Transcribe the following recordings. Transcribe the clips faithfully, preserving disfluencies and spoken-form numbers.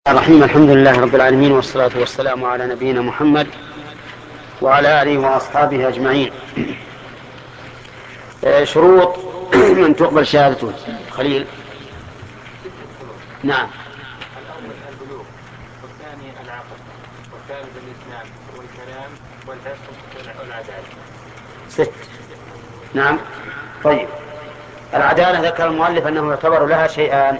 الرحيم. الحمد لله رب العالمين، والصلاة والسلام على نبينا محمد وعلى آله وأصحابه أجمعين. شروط من تقبل شهادته خليل. نعم. الأول البلوغ، والثاني العقل، والثالث الإسلام، والكلام، والحفظ، والعدالة. ست. نعم. طيب، العدالة ذكر المؤلف أنه يعتبر لها شيئان.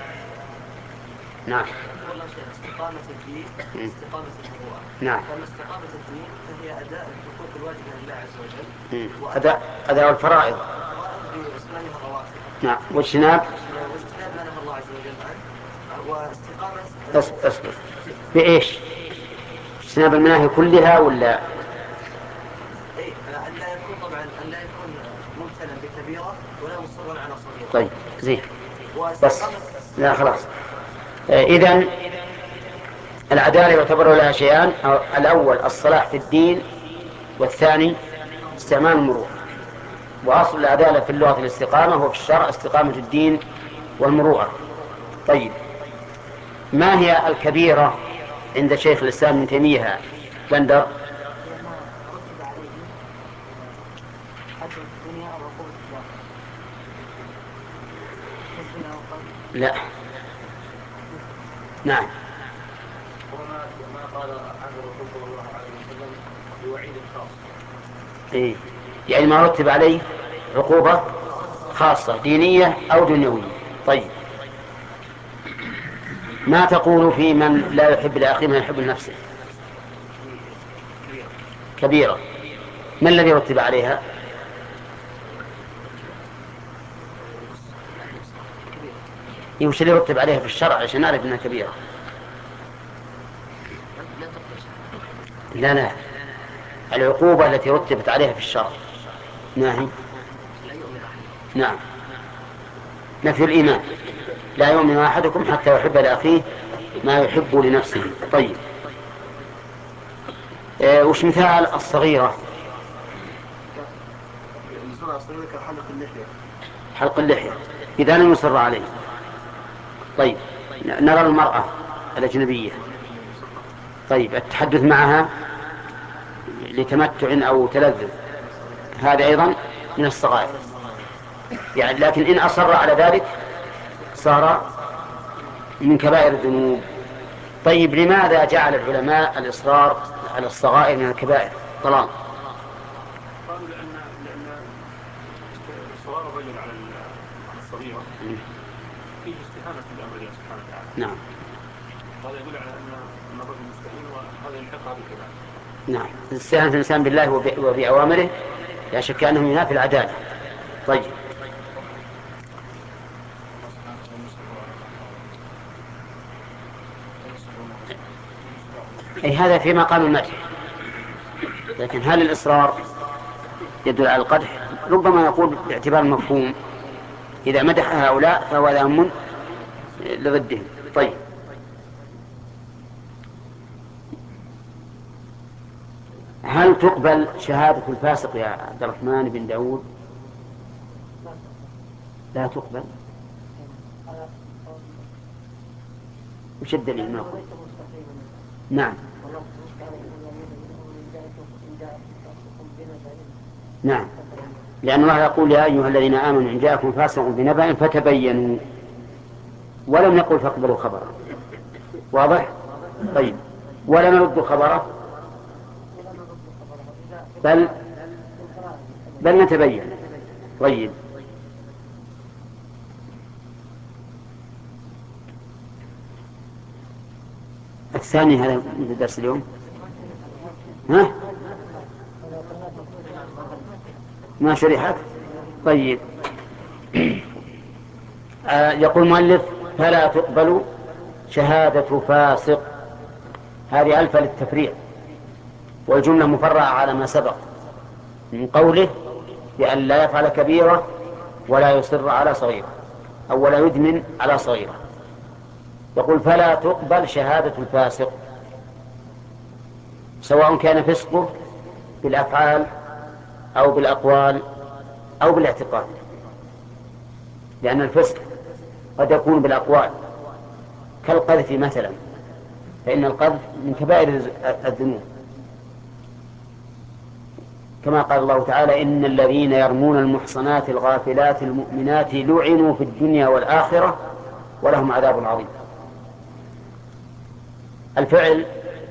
نعم. استقامة الدين، استقامة المروءة. نعم. فما استقامة الدين فهي أداء الحقوق الواجبة لله عز وجل. أداء أداء الفرائض. بإسلامها الرواتب. نعم. واجتناب واجتناب ما نهى الله عز وجل عنه. واستقامة. أصبر أصبر بإيش؟ اجتناب المناهي كلها ولا؟ إيه، أن لا يكون طبعا أن لا يكون مبتلا بكبيرة ولا مصرا على صغيرة. طيب زين. بس لا خلاص. إذن العدالة يعتبر لها شيئان: الأول الصلاح في الدين، والثاني استعمال المروءة. وأصل العدالة في اللغة الاستقامة، وفي الشرع استقامة الدين والمروءة. طيب، ما هي الكبيرة عند شيخ الإسلام ابن تيمية بندر؟ لا. نعم. وما ما قال عنه الرسول صلى الله عليه وسلم بوعيد خاص. إيه؟ يعني ما رتب عليه عقوبة خاصة دينية أو دنيوية. طيب، ما تقول في من لا يحب لأخيه ما يحب لنفسه؟ كبيرة. ما الذي رتب عليها؟ وش اللي يرتب عليها في الشرع عشان نعرف انها كبيرة؟ لا لا، العقوبة التي رتبت عليها في الشرع. نعم. نعم. نفي الإيمان. لا يؤمن أحدكم حتى يحب لأخيه ما يحب لنفسه. طيب، آه وش مثال الصغيرة؟ حلق اللحية. حلق اللحية إذا لم يصر عليه. طيب، نرى المرأة الأجنبية. طيب، التحدث معها لتمتع أو تلذذ هذا أيضا من الصغائر، يعني لكن إن أصر على ذلك صار من كبائر الذنوب. طيب، لماذا جعل العلماء الإصرار على الصغائر من الكبائر؟ طلال. قالوا لأن لأن إصرار الرجل على الصغيرة فيه استهانة بأمر الله سبحانه وتعالى. نعم. هذا يدل على أن الرجل مستهين، وهذا يلحقها بالكبائر. نعم، استهانة الإنسان بالله وبأوامره لا شك أنه ينافي العدالة. طيب، أي هذا في مقام المدح، لكن هل الإصرار يدل على القدح؟ ربما يقول باعتبار المفهوم إذا مدح هؤلاء فهو ذم لضدهم. طيب، هل تقبل شهادة الفاسق يا عبد الرحمن بن داود؟ لا تقبل. وش الدليل؟ ما أقول. نعم. نعم، لأن الله يقول: يا أيها الذين آمنوا إن جاءكم فاسق بنبأ فتبينوا، ولم يقل فاقبلوا خبره. واضح؟ طيب، ولا نرد خبره بل بل نتبين. طيب، الثاني هذا من درس اليوم. ها؟ ما شرحت؟ طيب. آه يقول المؤلف: فلا تقبل شهادة فاسق. هذه ألف للتفريع، والجملة مفرعة على ما سبق من قوله بأن لا يفعل كبيرة ولا يصر على صغيرة أو ولا يدمن على صغيرة. يقول: فلا تقبل شهادة الفاسق، سواء كان فسقه بالأفعال أو بالأقوال أو بالاعتقاد، لأن الفسق قد يكون بالأقوال كالقذف مثلا، فإن القذف من كبائر الذنوب، كما قال الله تعالى: إن الذين يرمون المحصنات الغافلات المؤمنات لعنوا في الدنيا والآخرة ولهم عذاب عظيم. الفعل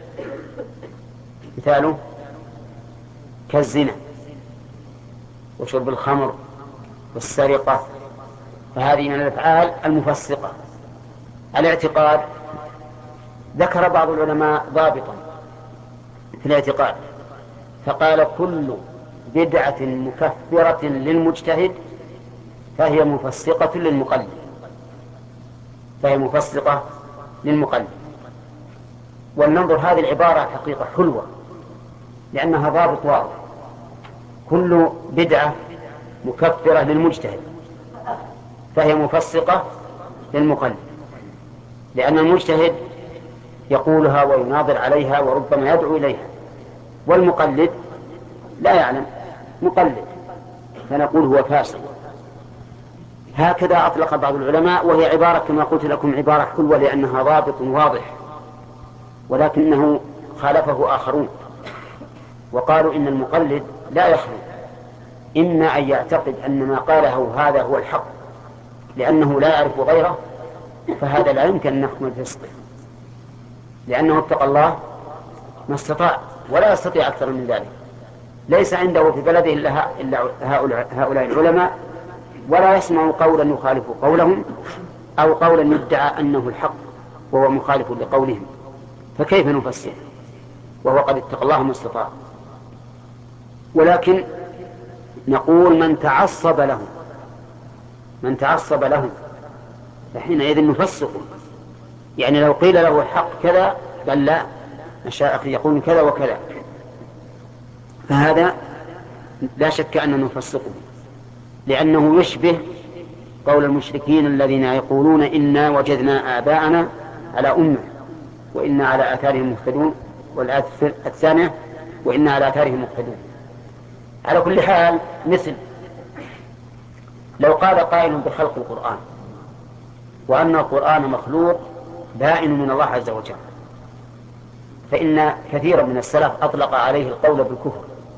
مثاله كالزنا وشرب الخمر والسرقة، فهذه من الأفعال المفسقة. الاعتقاد ذكر بعض العلماء ضابطا في الاعتقاد فقال: كل بدعة مكفرة للمجتهد فهي مفسقة للمقلد، فهي مفسقة للمقلد. ولننظر هذه العبارة حقيقة حلوة لأنها ضابط واضح. كل بدعة مكفرة للمجتهد فهي مفسقة للمقلد، لأن المجتهد يقولها ويناظر عليها وربما يدعو إليها، والمقلد لا يعلم، مقلد، فنقول هو فاسق. هكذا أطلق بعض العلماء، وهي عبارة كما قلت لكم عبارة حلوة لأنها ضابط واضح، ولكنه خالفه آخرون وقالوا إن المقلد لا يخلو إما أن يعتقد أن ما قاله هذا هو الحق لأنه لا يعرف غيره، فهذا لا يمكن أن نحكم الفسق، لأنه اتقى الله ما استطاع ولا يستطيع أكثر من ذلك. ليس عنده في بلده إلا هؤلاء العلماء، ولا يسمع قولا يخالف قولهم أو قولا يدعى أنه الحق وهو مخالف لقولهم، فكيف نفسر وهو قد اتقى الله ما استطاع؟ ولكن نقول من تعصب لهم من تعصب لهم فحينئذ نفسق. يعني لو قيل له الحق كذا قال لا، مشايخ يقول كذا وكذا، فهذا لا شك أننا نفسقه، لأنه يشبه قول المشركين الذين يقولون إنا وجدنا آباءنا على أمة وإنا على آثارهم مهتدون، والآية الثانية وإنا على آثارهم مهتدون. على كل حال، مثل لو قال قائل بخلق القرآن وأن القرآن مخلوق بائن من الله عز وجل، فإن كثيرا من السلف أطلق عليه القول بالكفر،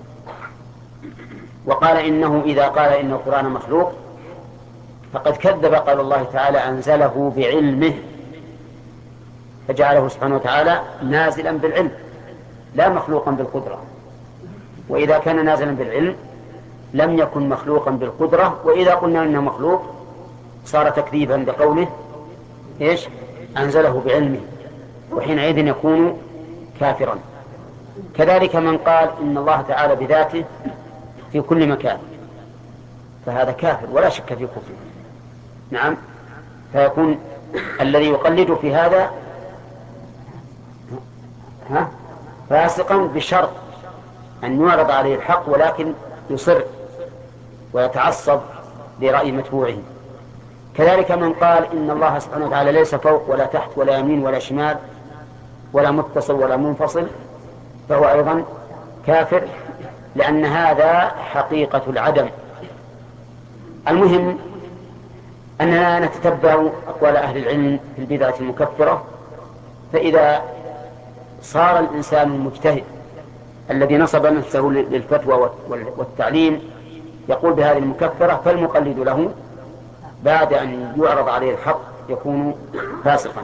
وقال إنه إذا قال إن القرآن مخلوق فقد كذب قال الله تعالى أنزله بعلمه، فجعله سبحانه وتعالى نازلا بالعلم لا مخلوقا بالقدرة، وإذا كان نازلا بالعلم لم يكن مخلوقا بالقدرة، وإذا قلنا إنه مخلوق صار تكذيبا بقوله إيش أنزله بعلمه، وحينئذ يكون كافرا. كذلك من قال إن الله تعالى بذاته في كل مكان فهذا كافر ولا شك في كفره. نعم، فيكون الذي يقلد في هذا ها فاسقا بشرط أن يعرض عليه الحق ولكن يصر ويتعصب لرأي متبوعه. كذلك من قال إن الله سبحانه وتعالى ليس فوق ولا تحت ولا يمين ولا شمال ولا متصل ولا منفصل فهو أيضا كافر، لأن هذا حقيقة العدم. المهم أننا نتتبع أقوال أهل العلم في البدعة المكفرة، فإذا صار الإنسان المجتهد الذي نصب نفسه للفتوى والتعليم يقول بهذه المكفرة، فالمقلد له بعد أن يعرض عليه الحق يكون فاسقا.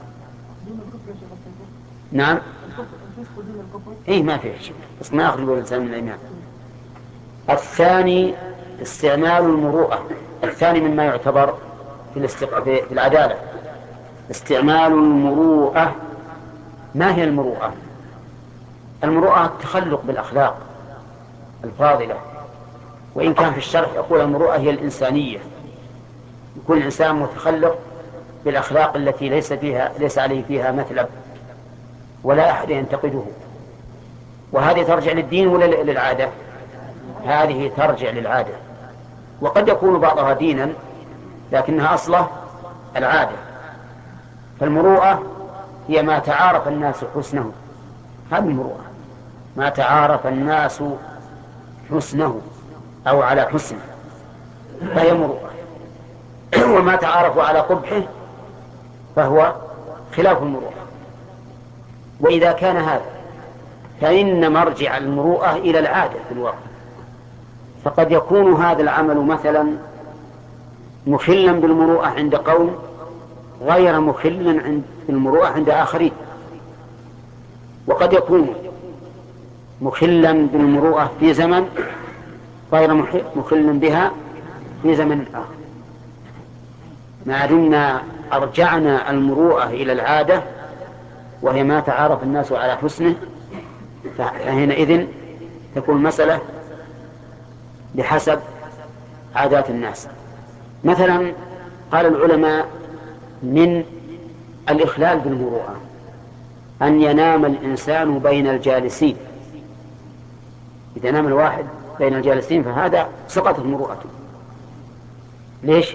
نعم، إيه ما فيه شيء، بس ما أخرج الإنسان من الإيمان. الثاني استعمال المروءة، الثاني مما يعتبر في, الاستق... في العدالة استعمال المروءة. ما هي المروءة؟ المروءة التخلق بالأخلاق الفاضلة، وإن كان في الشرح يقول المروءة هي الإنسانية، يكون الإنسان متخلق بالأخلاق التي ليس فيها ليس عليه فيها مثل ولا أحد ينتقده. وهذه ترجع للدين ولا للعادة؟ هذه ترجع للعادة، وقد يكون بعضها دينا لكنها أصله العادة. فالمروءة هي ما تعارف الناس حسنه، هذه المروءة ما تعارف الناس حسنه أو على حسنه فهي مروءة، وما تعارفوا على قبحه فهو خلاف المروءة. وإذا كان هذا فإن مرجع المروءة إلى العادة في الواقع، فقد يكون هذا العمل مثلا مخلا بالمروءة عند قوم غير مخل عند المروءة عند آخرين، وقد يكون مخلا بالمروءة في زمن غير مخل بها في زمن آخر. ما دمنا أرجعنا المروءة إلى العادة وهي ما تعارف الناس على حسنه، فحينئذ تكون المسألة بحسب عادات الناس. مثلا قال العلماء من الإخلال بالمروءة أن ينام الإنسان بين الجالسين. إذا نام الواحد بين الجالسين فهذا سقطت مروءته. ليش؟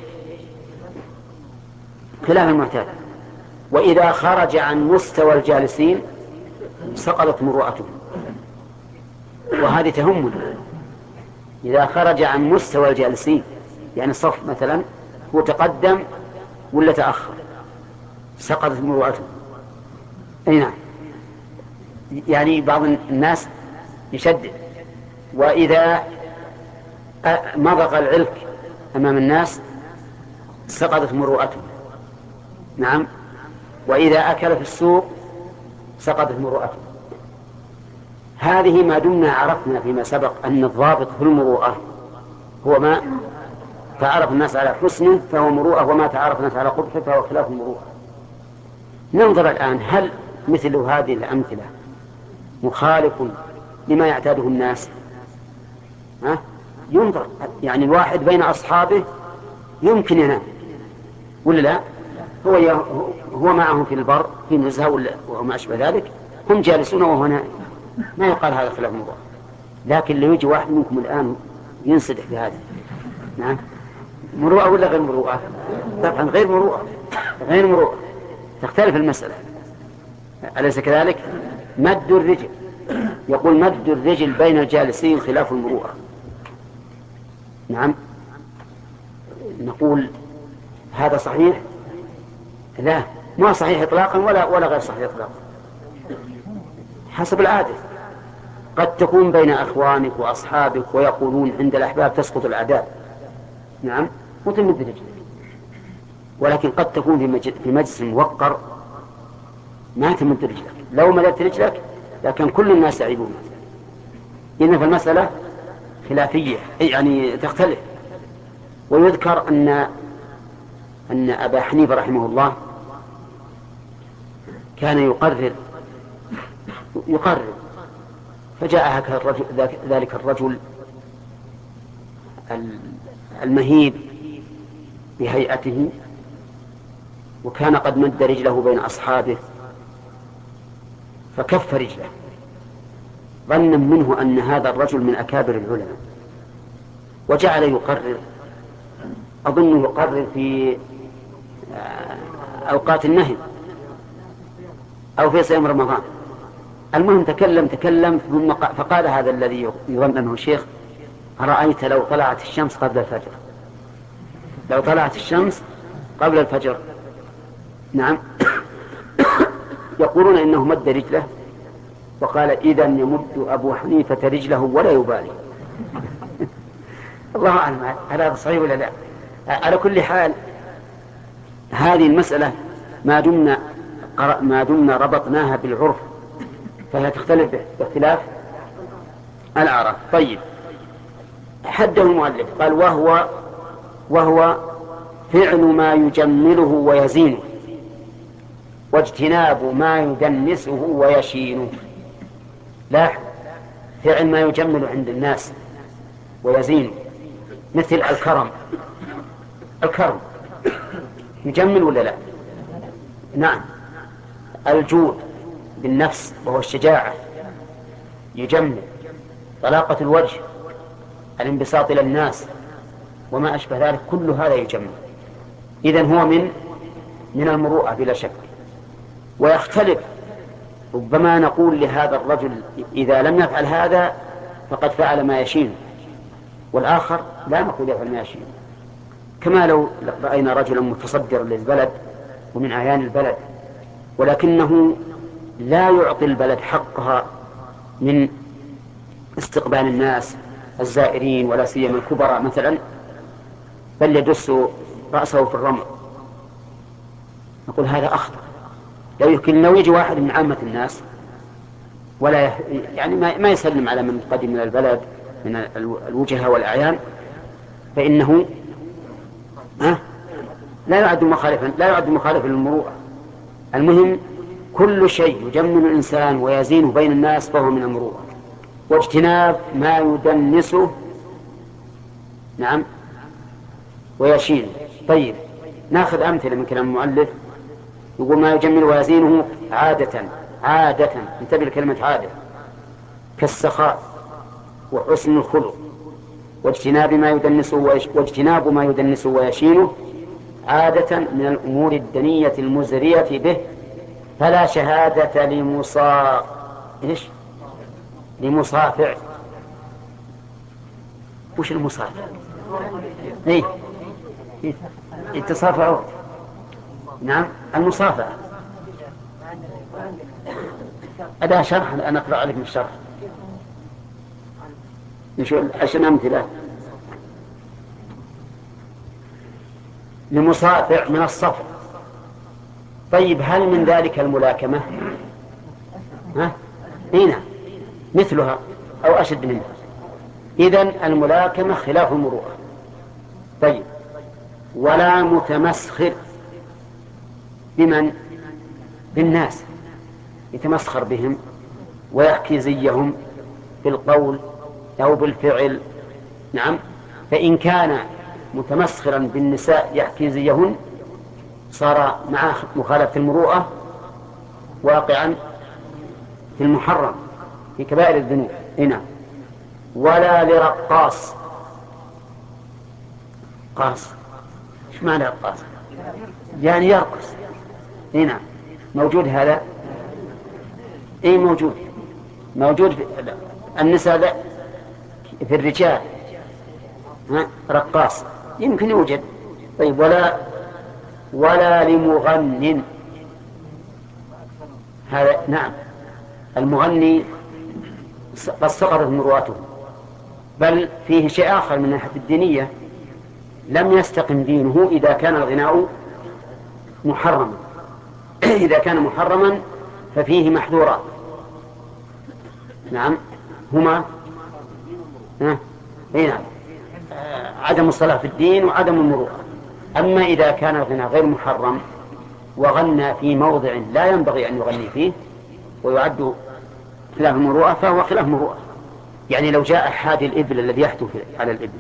خلاف المعتاد. وإذا خرج عن مستوى الجالسين سقطت مروءته، وهذه تهمنا. إذا خرج عن مستوى الجالسين، يعني الصف مثلا هو تقدم ولا تأخر، سقطت مروءته. أي نعم، يعني بعض الناس يشدد، وإذا مضغ العلك أمام الناس سقطت مروءته. نعم، وإذا أكل في السوق سقطت مروءته. هذه ما دمنا عرفنا فيما سبق أن الضابط في المروءة هو ما تعرف الناس على حسنه فهو مروءة، وما تعرف الناس على قبحه فهو خلاف المروءة. ننظر الآن هل مثل هذه الأمثلة مخالف لما يعتاده الناس؟ ها؟ ينظر، يعني الواحد بين أصحابه يمكن ينام ولا لا؟ هو هو معهم في البر في نزهة وما أشبه ذلك، هم جالسون وهو نائم، ما يقال هذا خلاف المروءة. لكن لو يجي واحد منكم الآن ينصدح بهذا، نعم، مروءة ولا غير مروءة؟ طبعا غير مروءة، غير مروءة، تختلف المسألة، أليس كذلك؟ مد الرجل، يقول مد الرجل بين الجالسين خلاف المروءة. نعم، نقول هذا صحيح؟ لا، ما صحيح إطلاقا ولا ولا غير صحيح إطلاقا، حسب العادة. قد تكون بين أخوانك وأصحابك ويقولون عند الأحباب تسقط الأعداد، نعم، وتمد رجلك، ولكن قد تكون في مجلس موقر ما تمد رجلك. لو مددت رجلك لكن كل الناس يعيبون. إذن فالمسألة خلافية، يعني تختلف. ويذكر أن أن أبا حنيفة رحمه الله كان يقرر يقرر فجاء هكذا الرجل ذلك الرجل المهيب بهيئته، وكان قد مد رجله بين أصحابه فكف رجله ظنا منه أن هذا الرجل من أكابر العلماء، وجعل يقرر، أظن يقرر في أوقات النهي أو في صيام رمضان. المهم تكلم تكلم ثم فقال هذا الذي يظن أنه شيخ: أرأيت لو طلعت الشمس قبل الفجر، لو طلعت الشمس قبل الفجر. نعم. يقولون إنه مد رجله، وقال: إذن يمد أبو حنيفة رجله ولا يبالي. الله أعلم هذا صحيح ولا لا. على كل حال هذه المسألة ما دمنا ما دمنا ربطناها بالعرف فهي تختلف باختلاف الأعراف. طيب، حده المؤلف قال: وهو وهو فعل ما يجمله ويزينه، واجتناب ما يدنسه ويشينه. لا، فعل ما يجمل عند الناس ويزينه، مثل الكرم. الكرم يجمل ولا لا؟ نعم. الجود بالنفس وهو الشجاعة يجمل. طلاقة الوجه، الانبساط إلى الناس وما أشبه ذلك، كل هذا يجمل. إذن هو من من المروءة بلا شك. ويختلف، ربما نقول لهذا الرجل إذا لم يفعل هذا فقد فعل ما يشين، والآخر لا نقول يفعل ما يشين. كما لو رأينا رجلا متصدرا للبلد ومن أعيان البلد ولكنه لا يعطي البلد حقها من استقبال الناس الزائرين ولا سيما الكبراء مثلا، بل يدس رأسه في الرمل، نقول هذا أخطأ. لو يمكن لو يجي واحد من عامة الناس ولا يعني ما يسلم على من قدم من البلد من الوجهاء والأعيان فإنه ها لا يعد مخالفا لا يعد مخالفا للمروءة. المهم كل شيء يجمل الإنسان ويزينه بين الناس فهو من المروءة، واجتناب ما يدنسه نعم ويشينه. طيب ناخذ أمثلة من كلام المؤلف. يقول ما يجمل ويزينه عادة عادة انتبه لكلمة عادة، كالسخاء وحسن الخلق واجتناب ما يدنسه واجتناب ما يدنسه ويشينه عادة من الأمور الدنية المزرية به، فلا شهادة لمصا إيش لمصافع. وش المصافع؟ إيه يتصافعوا. نعم المصافعة أداة شرح. أنا أقرأ عليكم الشرح عشان أمثلة. لمصافع من الصفر. طيب هل من ذلك الملاكمة؟ ها؟ هنا مثلها أو أشد منها. إذن الملاكمة خلاف المروءة. طيب ولا متمسخر بمن؟ بالناس، يتمسخر بهم ويحكي زيهم بالقول أو بالفعل. نعم فإن كان متمسخرا بالنساء يحكي زيهن صار مع مخالفة المروءة واقعا في المحرم في كبائر الذنوب. هنا ولا لرقاص. قاص ايش معنى رقاص؟ يعني يرقص. هنا موجود هذا؟ اي موجود موجود في النساء في الرجال ها رقاص يمكن يوجد. طيب ولا ولا لمغن. هذا نعم المغني قد سقطت مروءته، بل فيه شيء آخر من الناحية الدينية، لم يستقم دينه إذا كان الغناء محرما. إذا كان محرما ففيه محذورات. نعم هما ها نعم عدم الصلاة في الدين وعدم المروءة. أما إذا كان الغناء غير محرم وغنى في موضع لا ينبغي أن يغني فيه ويعد خلاف المروءة فهو خلاف المروءة. يعني لو جاء حادي الإبل الذي يحدو على الإبل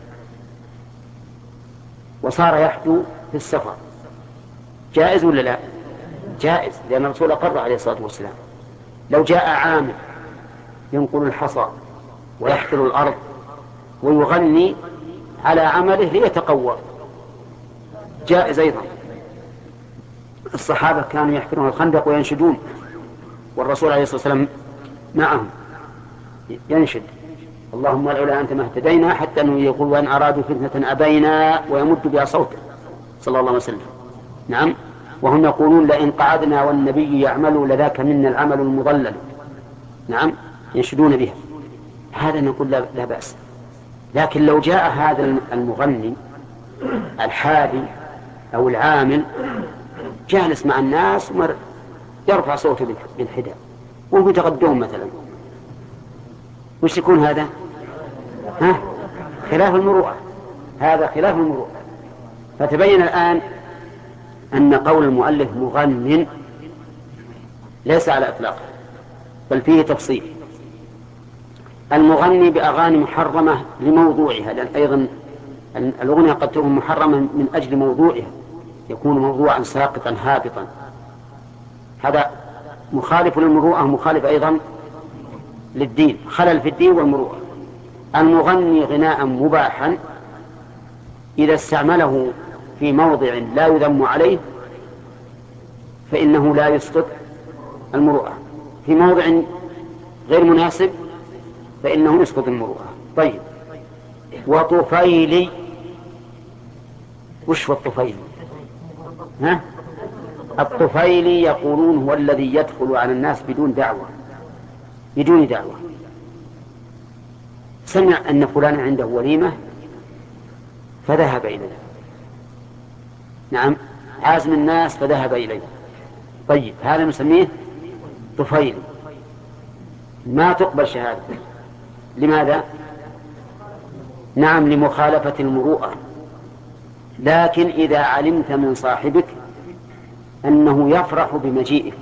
وصار يحدو في السفر جائز ولا لا؟ جائز، لأن الرسول أقر عليه الصلاة والسلام. لو جاء عامل ينقل الحصى ويحفر الأرض ويغني على عمله ليتقوى جائز أيضا. الصحابة كانوا يحفرون الخندق وينشدون والرسول عليه الصلاة والسلام معهم ينشد اللهم لولا أنت ما اهتدينا، حتى أنه يقول وأن أرادوا فتنة أبينا ويمد بها صوته صلى الله عليه وسلم. نعم وهم يقولون لئن قعدنا والنبي يعمل لذاك منا العمل المضلل. نعم ينشدون بها. هذا نقول لا, لا بأس. لكن لو جاء هذا المغني الحادي أو العامل جالس مع الناس يرفع صوته بالحدى وهم يتغدون مثلا، وش يكون هذا؟ ها؟ خلاف المروءة. هذا خلاف المروءة. فتبين الآن أن قول المؤلف مغن ليس على إطلاقه، بل فيه تفصيل. المغني بأغاني محرمة لموضوعها، لأن أيضا الأغنية قد تكون محرمة من أجل موضوعها، يكون موضوعا ساقطا هابطا، هذا مخالف للمروءة، مخالف أيضا للدين، خلل في الدين والمروءة. المغني غناء مباحا إذا استعمله في موضع لا يذم عليه فإنه لا يسقط المروءة، في موضع غير مناسب فإنه يسقط المروءة. طيب وطفيلي. وش هو الطفيلي؟ ها؟ الطفيلي يقولون هو الذي يدخل على الناس بدون دعوة بدون دعوة سمع أن فلان عنده وليمة فذهب إليه. نعم، عازم الناس فذهب إليه. طيب هذا نسميه طفيلي، ما تقبل شهادته. لماذا؟ نعم، لمخالفة المروءة. لكن إذا علمت من صاحبك أنه يفرح بمجيئك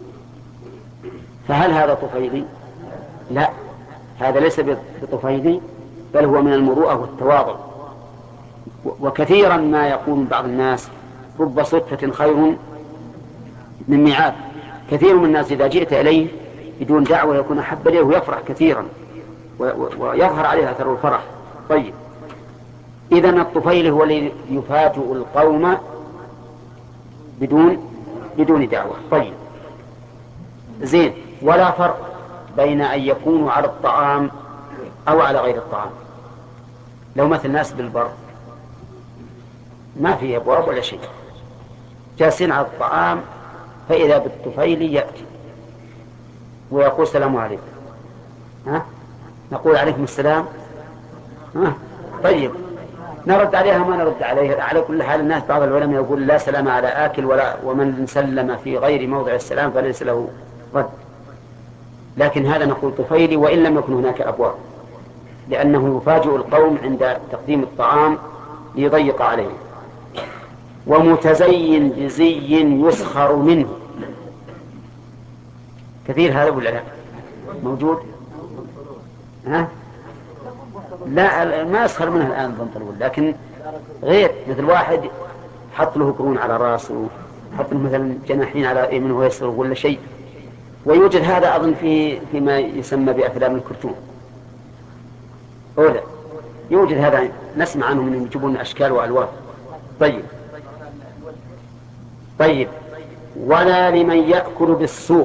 فهل هذا طفيلي؟ لا، هذا ليس بطفيلي، بل هو من المروءة والتواضع. وكثيرا ما يقول بعض الناس رب صدفة خير من ميعاد. كثير من الناس إذا جئت إليه بدون دعوة يكون أحب إليه ويفرح كثيرا ويظهر عليه أثر الفرح. طيب، إذن الطفيل هو الذي يفاجئ القوم بدون بدون دعوة. طيب زين، ولا فرق بين أن يكونوا على الطعام أو على غير الطعام. لو مثل الناس بالبر ما فيه أبواب ولا شيء، جالسين على الطعام فإذا بالطفيل يأتي ويقول السلام عليكم، ها؟ نقول عليكم السلام، ها؟ طيب نرد عليها ما نرد عليها؟ على كل حال الناس بعض العلماء يقول لا سلام على آكل ولا ومن سلم في غير موضع السلام فليس له رد. لكن هذا نقول طفيلي وإن لم يكن هناك أبواب، لأنه يفاجئ القوم عند تقديم الطعام ليضيق عليهم. ومتزين بزي يسخر منه، كثير هذا ولا لا؟ موجود؟ ها؟ لا، ما يسخر منه الآن بنطلون، لكن غير مثل واحد حط له قرون على راسه، حط له مثلا جناحين على يمينه ويسره ولا شيء. ويوجد هذا أظن في فيما يسمى بأفلام الكرتون، أولا يوجد هذا، نسمع عنهم من يجيبون أشكال وألوان. طيب طيب ولا لمن يأكل بالسوق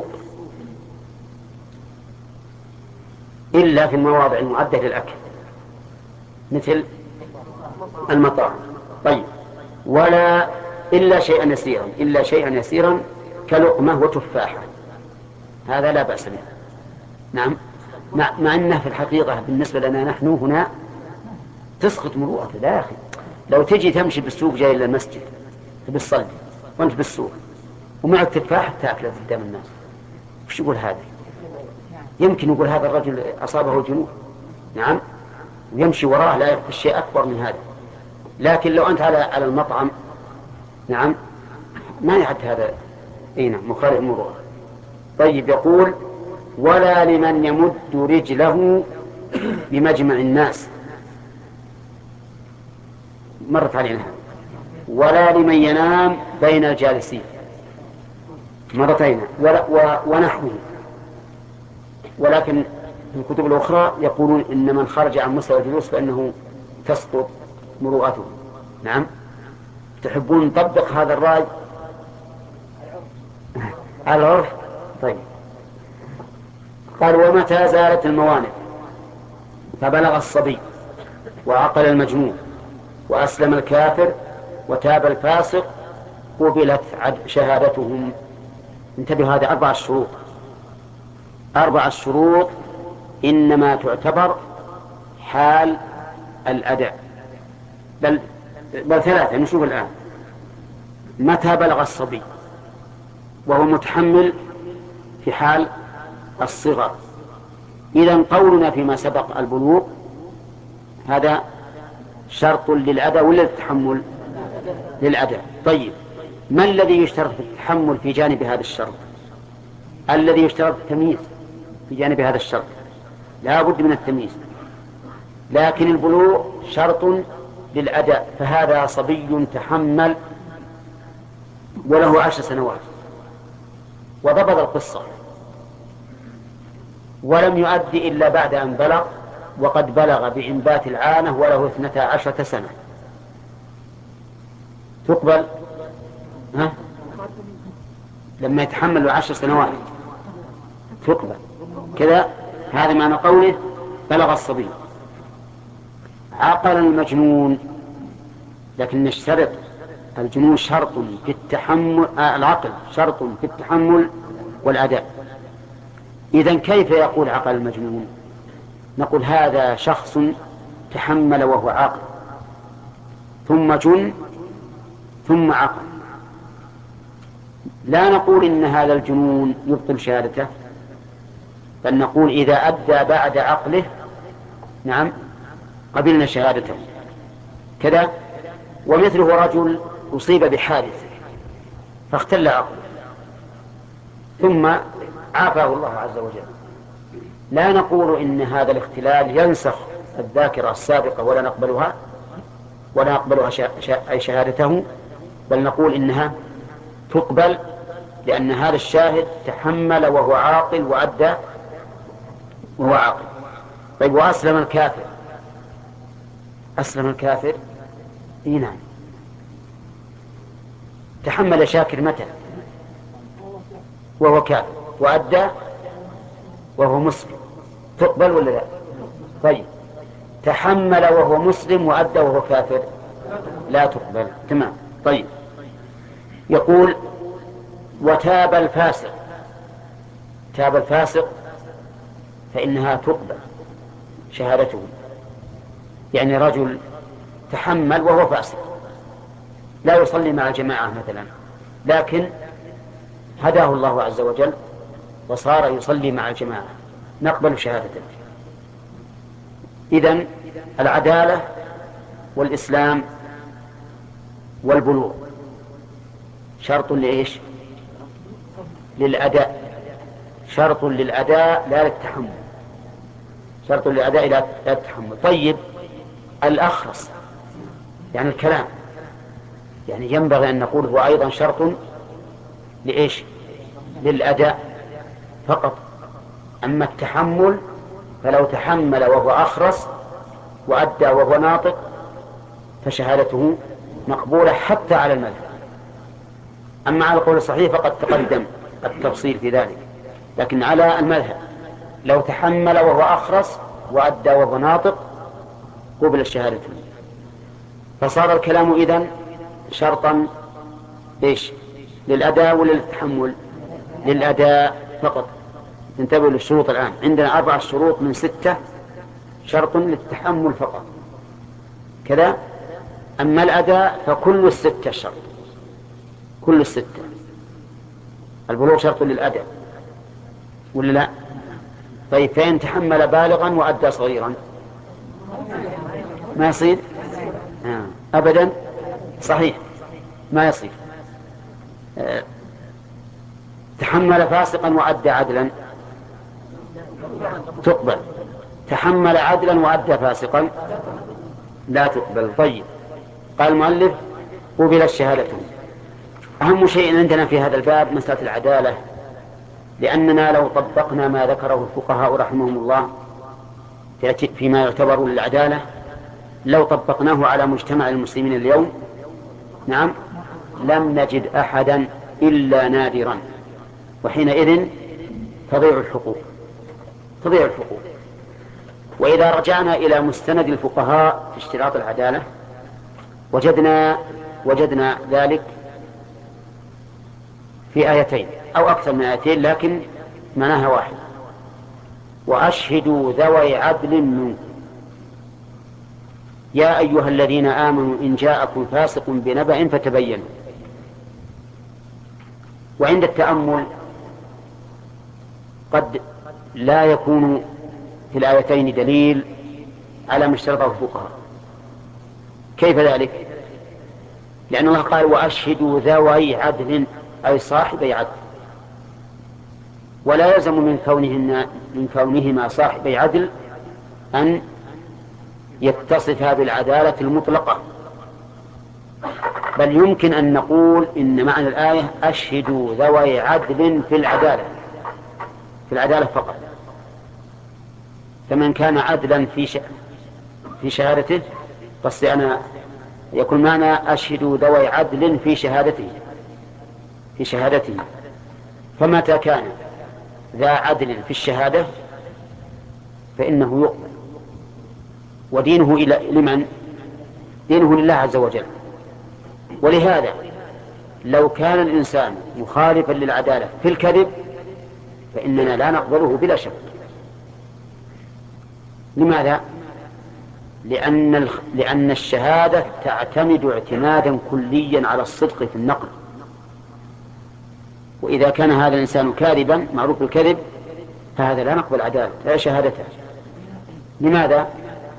إلا في المواضع المعدة للأكل مثل المطاعم. طيب، ولا إلا شيئا يسيرا إلا شيئا يسيرا كلقمة وتفاحة، هذا لا بأس به. نعم، مع, مع أنه في الحقيقة بالنسبة لنا نحن هنا تسقط مروءة. لا أخي، لو تجي تمشي بالسوق جاي إلى المسجد بالصلب وأنت بالسوق ومعك تفاحة تأكله قدام الناس، وش يقول هذا؟ يمكن يقول هذا الرجل أصابه جنون. نعم، ويمشي وراه لا يخفي شيء أكبر من هذا. لكن لو أنت على على المطعم، نعم، ما يعد هذا إينا مخالف المروءة. طيب، يقول ولا لمن يمد رجله بمجمع الناس، مرت علينا، ولا لمن ينام بين الجالسين، مرتين، ونحوه. ولكن في الكتب الأخرى يقولون إن من خرج عن مستوى الجلوس فإنه تسقط مروءته. نعم، تحبون نطبق هذا الرأي على العرف؟ طيب، قال ومتى زالت الموانع فبلغ الصبي وعقل المجنون وأسلم الكافر وتاب الفاسق قبلت شهادتهم. انتبهوا، هذه أربع شروط. أربع شروط إنما تعتبر حال الأداء، بل, بل ثلاثة. نشوف الآن. متى بلغ الصبي وهو متحمل في حال الصغر، إذن قولنا فيما سبق البلوغ هذا شرط للأداء ولا للتحمل؟ للأداء. طيب، ما الذي يشترط في التحمل في جانب هذا الشرط؟ الذي يشترط التمييز في جانب هذا الشرط، لا بد من التمييز. لكن البلوغ شرط للأداء، فهذا صبي تحمل وله عشر سنوات وضبط القصة ولم يؤدي إلا بعد أن بلغ، وقد بلغ بإنبات العانة وله اثنتا عشرة سنة، تقبل؟ ها؟ لما يتحمل عشر سنوات تقبل كذا. هذا معنى قوله بلغ الصبي. عقل المجنون، لكن نشترط الجنون شرط في التحمل، آه العقل شرط في التحمل والأداء. إذن كيف يقول عقل المجنون؟ نقول هذا شخص تحمل وهو عاقل ثم جن ثم عقل. لا نقول إن هذا الجنون يبطل شهادته، بل نقول إذا أدى بعد عقله نعم قبلنا شهادته كذا. ومثله رجل أصيب بحادث فاختل عقله ثم عافاه الله عز وجل، لا نقول إن هذا الاختلال ينسخ الذاكرة السابقة ولا نقبلها ولا نقبلها أي شهادته، بل نقول إنها تقبل لأن هذا الشاهد تحمل وهو عاقل وأدى وهو عاقل. طيب وأسلم الكافر؟ أسلم الكافر إيه نعم، تحمل شاكر متى وهو كافر وأدى وهو مسلم، تقبل ولا لا؟ طيب تحمل وهو مسلم وأدى وهو كافر لا تقبل. تمام. طيب يقول وتاب الفاسق، تاب الفاسق فإنها تقبل شهادته، يعني رجل تحمل وهو فاسق لا يصلي مع الجماعة مثلا، لكن هداه الله عز وجل وصار يصلي مع الجماعة، نقبل شهادته. إذن العدالة والإسلام والبلوغ شرط لإيش؟ للأداء، شرط للأداء لا للتحمل، شرط للأداء لا للتحمل. طيب الأخرس يعني الكلام، يعني ينبغي أن نقول هو أيضا شرط لإيش؟ للأداء فقط. أما التحمل فلو تحمل وهو أخرس وأدى وهو ناطق فشهادته مقبولة حتى على المذهب. أما على القول الصحيح فقد تقدم التفصيل في ذلك، لكن على المذهب لو تحمل وهو أخرس وأدى وهو ناطق قبل الشهادة. فصار الكلام إذن شرطا إيش؟ للأداء ولا للتحمل؟ للأداء فقط. انتبهوا للشروط الآن، عندنا أربع شروط من ستة، شرط للتحمل فقط كذا. أما الأداء فكل الستة شرط، كل الستة. البلوغ شرط للأداء ولا لا؟ طيب فإن تحمل بالغا وأدى صغيرا ما يصير؟ آه. أبدا صحيح ما يصير. آه. تحمل فاسقا وأدى عدلا تقبل، تحمل عدلا وأدى فاسقا لا تقبل. طيب قال المؤلف قبل الشهادة. أهم شيء عندنا في هذا الباب مسألة العدالة، لأننا لو طبقنا ما ذكره الفقهاء رحمهم الله فيما يعتبر للعدالة، لو طبقناه على مجتمع المسلمين اليوم نعم لم نجد أحدا إلا نادرا، وحينئذ تضيع الحقوق، تضيع الحقوق. وإذا رجعنا إلى مستند الفقهاء في اشتراط العدالة وجدنا وجدنا ذلك في آيتين أو أكثر من آيتين لكن معناها واحد: وأشهدوا ذوي عدل منكم يا أيها الذين آمنوا إن جاءكم فاسق بنبأ فتبينوا. وعند التأمل قد لا يكون في الآيتين دليل على ما اشترطه الفقهاء. كيف ذلك؟ لأن الله قال وأشهدوا ذوي عدل أي صاحبي عدل، ولا يلزم من كونهن من كونهما صاحبي عدل أن يتصفا بالعدالة المطلقة، بل يمكن أن نقول إن معنى الآية أشهدوا ذوي عدل في العدالة، في العدالة فقط. فمن كان عدلا في ش... في شهادته، قصد أنا يكون معنى أشهدوا ذوي عدل في شهادته في شهادته فمتى كان ذا عدل في الشهادة فإنه يقبل، ودينه إلى لمن؟ دينه لله عز وجل. ولهذا لو كان الإنسان مخالفا للعدالة في الكذب فإننا لا نقبله بلا شك. لماذا؟ لأن لأن الشهادة تعتمد اعتمادا كليا على الصدق في النقل، وإذا كان هذا الإنسان كاذبا معروف الكذب فهذا لا نقبل عدالة لا شهادته. لماذا؟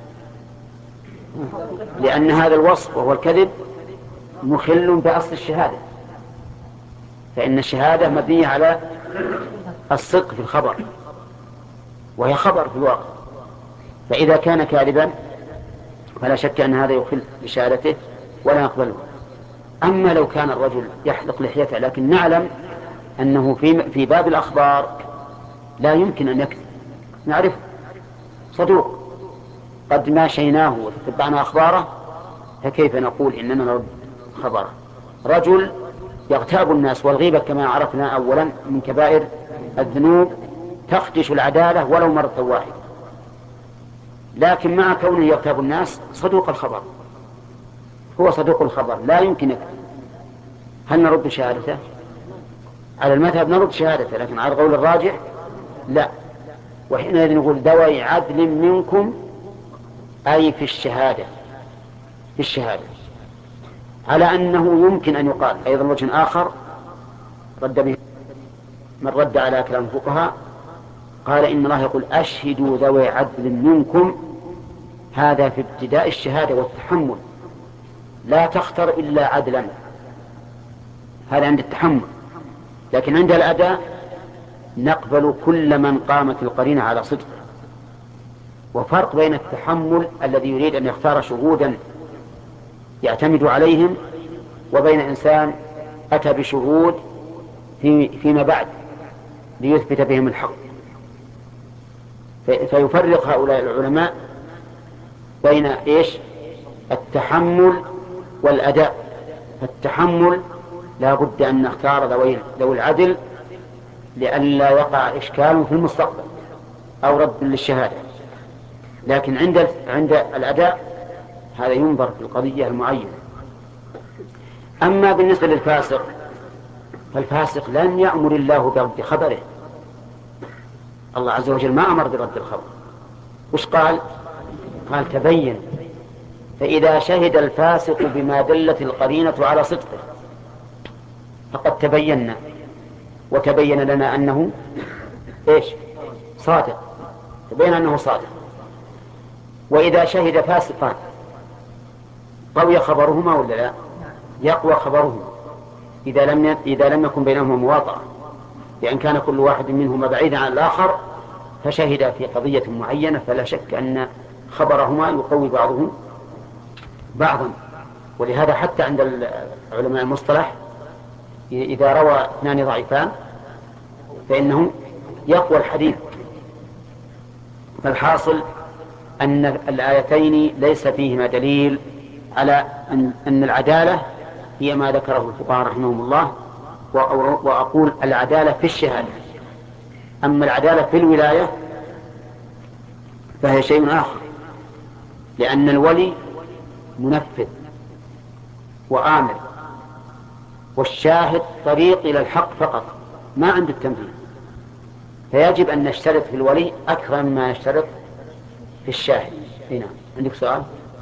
لأن هذا الوصف وهو الكذب مخل بأصل الشهادة، فإن الشهادة مبنية على الصدق في الخبر وهي خبر في الواقع، فإذا كان كاذبا فلا شك أن هذا يخل بشهادته ولا نقبله. أما لو كان الرجل يحلق لحيته لكن نعلم أنه في في باب الأخبار لا يمكن أن يكذب، نعرف صدوق قد ماشيناه وتتبعنا أخباره، فكيف نقول إننا نرد خبره؟ رجل يغتاب الناس، والغيبة كما عرفنا أولا من كبائر الذنوب تخدش العدالة ولو مرة واحدة، لكن مع كونه يغتاب الناس صدوق الخبر، هو صدوق الخبر لا يمكن يكذب. هل نرد شهادته؟ على المذهب نرد شهادته، لكن على القول الراجح لا. وحينئذ نقول ذوي عدل منكم أي في الشهادة في الشهادة على أنه يمكن أن يقال أيضا وجه آخر رد به من رد على كلام الفقهاء، قال إن الله يقول أشهدوا ذوي عدل منكم، هذا في ابتداء الشهادة والتحمل، لا تختر إلا عدلا، هذا عند التحمل، لكن عند الأداء نقبل كل من قامت القرينة على صدق. وفرق بين التحمل الذي يريد أن يختار شهودا يعتمد عليهم وبين إنسان أتى بشهود في فيما بعد ليثبت بهم الحق. فيفرق هؤلاء العلماء بين إيش؟ التحمل والأداء. فالتحمل لا بد أن نختار ذوي العدل لئلا يقع إشكال في المستقبل أو رد للشهادة، لكن عند عند الأداء هذا ينظر في القضية المعينة. أما بالنسبة للفاسق فالفاسق لن يأمر الله برد خبره، الله عز وجل ما أمر برد الخبر، وش قال؟ قال تبين. فإذا شهد الفاسق بما دلت القرينة على صدقه فقد تبينا وتبين لنا أنه إيش؟ صادق، تبين أنه صادق. وإذا شهد فاسقان قوي خبرهما ولا لا؟ يقوى خبرهما إذا لم إذا لم يكن بينهما مواطأة، لأن كان كل واحد منهما بعيدا عن الآخر فشهد في قضية معينة فلا شك أن خبرهما يقوي بعضهم بعضا. ولهذا حتى عند علماء المصطلح إذا روى اثنان ضعيفان فإنه يقوى الحديث. فالحاصل أن الآيتين ليس فيهما دليل على أن, أن العدالة هي ما ذكره الفقهاء رحمهم الله، وأقول العدالة في الشهادة. أما العدالة في الولاية فهي شيء آخر، لأن الولي منفذ وآمر، والشاهد طريق إلى الحق فقط ما عند التنفيذ، فيجب أن نشترط في الولي أكثر مما نشترط في الشاهد. هنا عندك سؤال؟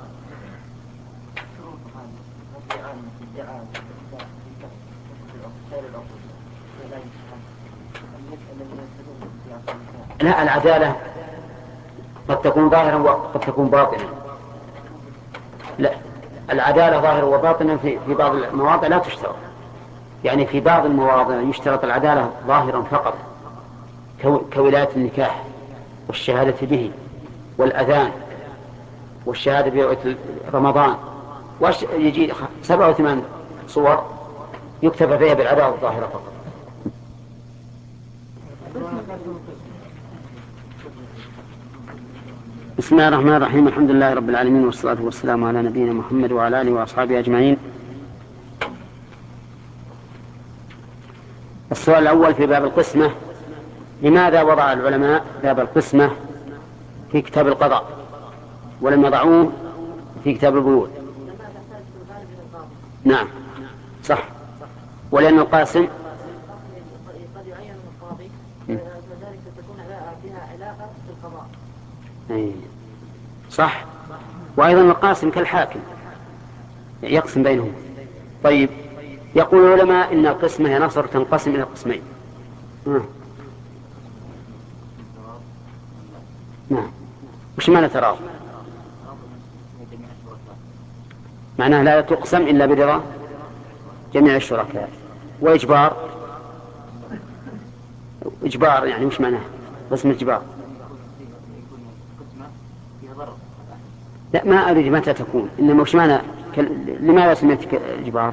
لا، العدالة قد تكون ظاهرا وقد تكون باطنا. لا، العدالة ظاهرا وباطنا في في بعض المواضع لا تشترط، يعني في بعض المواضع يشترط العدالة ظاهرا فقط كولاية النكاح والشهادة به والأذان والشهادة برمضان، ويجي سبعة وثمان صور يكتفى فيها بالعدالة الظاهرة فقط. بسم الله الرحمن الرحيم، الحمد لله رب العالمين، والصلاة والسلام على نبينا محمد وعلى آله وأصحابه أجمعين. السؤال الأول في باب القسمة: لماذا وضع العلماء باب القسمة في كتاب القضاء ولم يضعوه في كتاب البيوع؟ نعم. صح. ولأن القاسم قد يعين القاضي وذلك تكون فيها علاقة بالقضاء. أي. صح. وأيضا القاسم كالحاكم يقسم بينهم. طيب، يقول العلماء إن القسمة هي نصر تنقسم إلى قسمين. آه. نعم. وش معنى تراض؟ معناها لا تقسم إلا برضا جميع الشركاء. وإجبار، إجبار يعني وش معناه؟ قسم إجبار. لا، ما أريد متى تكون، إنما وش معنى كل... لماذا سميت إجبار؟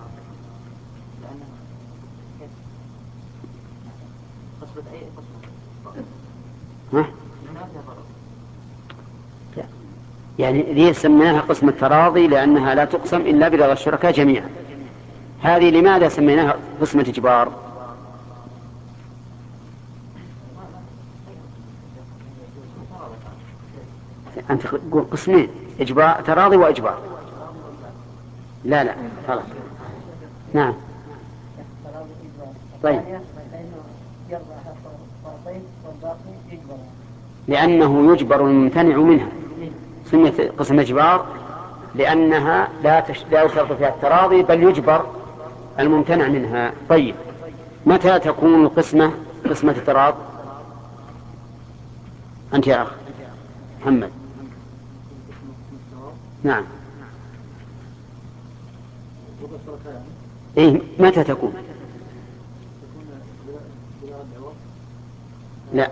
ها؟ يعني ذي سميناها قسم التراضي لأنها لا تقسم إلا برضا الشركاء جميعا. هذه لماذا سميناها قسمة إجبار؟ أنت تقول قسمين، إجبار، تراضي وإجبار. لا لا خلاص. نعم. طيب، لأنه يجبر الممتنع منها سميت قسم إجبار لأنها لا تش... لا يشترط فيها التراضي بل يجبر الممتنع منها. طيب، متى تكون القسمة قسمة التراض؟ أنت يا أخ محمد. نعم. إيه، متى تكون؟ لا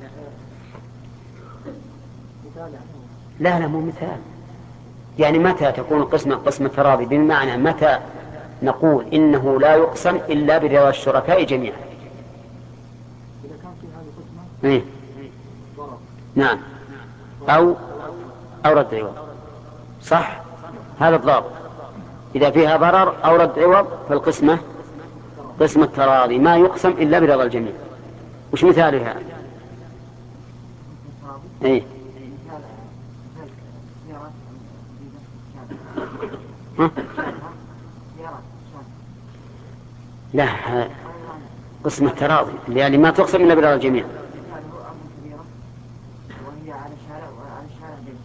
لا لا مو مثال. يعني متى تكون القسمة قسمة تراضي؟ بمعنى متى نقول إنه لا يقسم إلا برضا الشركاء جميعا. إذا كان في هذه القسمة إيه؟ نعم. أو أو رد عوض. صح، هذا الضابط. إذا فيها ضرر أو رد عوض فالقسمة قسمة تراضي ما يقسم إلا برضا الجميع. وش مثالها؟ إيه؟ ها؟ لا، قسمة تراضي يعني ما تقسم إلا برضا الجميع. وهي على الشارع وعلى الشارع بيت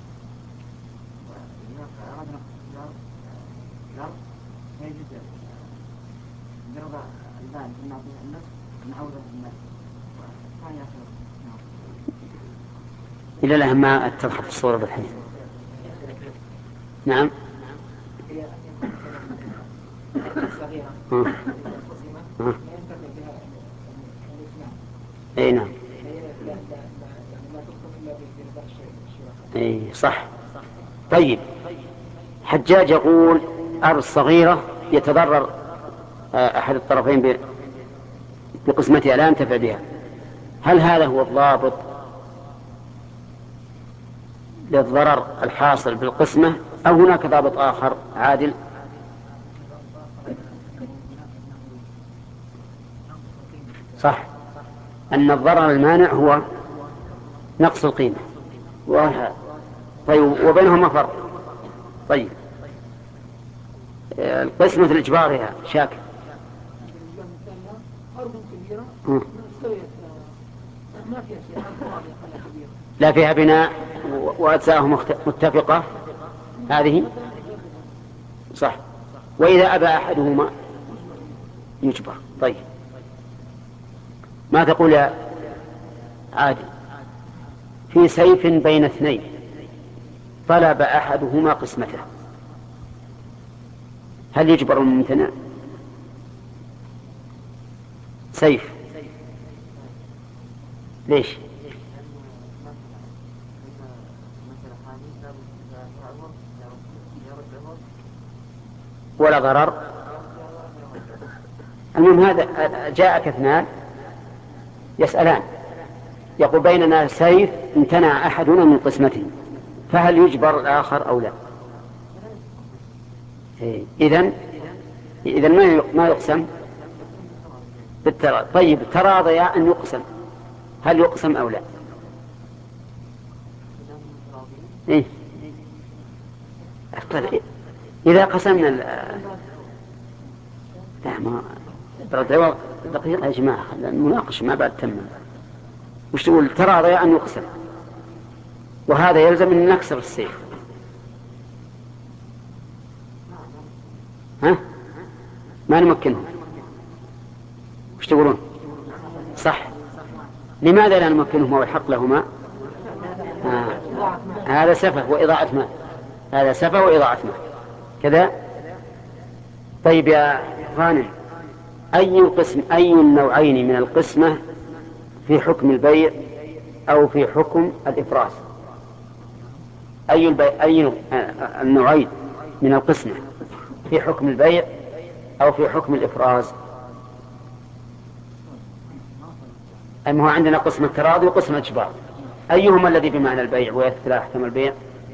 أردنا الأرض يجب برضا البال نعطيها الناس نعوضها الناس كان يأخذ. إلا لها ما اتضحت الصورة بالحين. نعم. ها. ها. اي نعم. اي صح. طيب، حجاج يقول أرض صغيرة يتضرر أحد الطرفين بقسمتها لا ينتفع بها، هل هذا هو الضابط للضرر الحاصل بالقسمة أو هناك ضابط آخر عادل؟ صح، أن الضرر المانع هو نقص القيمة. طيب، وبينهما فرق. طيب، القسمة الإجبار يا شاكر. لا فيها بناء وأجزاءه متفقة، هذه صح. وإذا أبى أحدهما يجبر. طيب، ما تقول يا عادل؟ في سيف بين اثنين طلب أحدهما قسمته، هل يجبر الممتنع؟ سيف، ليش؟ ولا ضرر. المهم هذا جاءك اثنان يسألان، يقول بيننا سيف امتنع أحدنا من قسمته، فهل يجبر الآخر أو لا؟ إذن إذن ما يقسم بالتراضي. طيب، تراضيا أن يقسم، هل يقسم أو لا؟ إيه؟ إذا قسمنا لا ما برد دقيقة يا جماعة، المناقشة ما بعد تم. وش تقول؟ تراضي أن يقسم، وهذا يلزم أن نكسر السيف. ها؟ ما نمكنهم. وش تقولون؟ صح. لماذا لا نمكنهما والحق لهما؟ آه. هذا سفه وإضاعة مال، هذا سفه وإضاعة مال كذا. طيب يا غانم، أي قسم أي النوعين من القسمة في حكم البيع أو في حكم الإفراز؟ أي البيع أي النوعين من القسمة في حكم البيع أو في حكم الإفراز؟ أما هو عندنا قسم التراضي وقسم الإجبار، أيهما الذي بمعنى البيع ويثبت أحكام البيع؟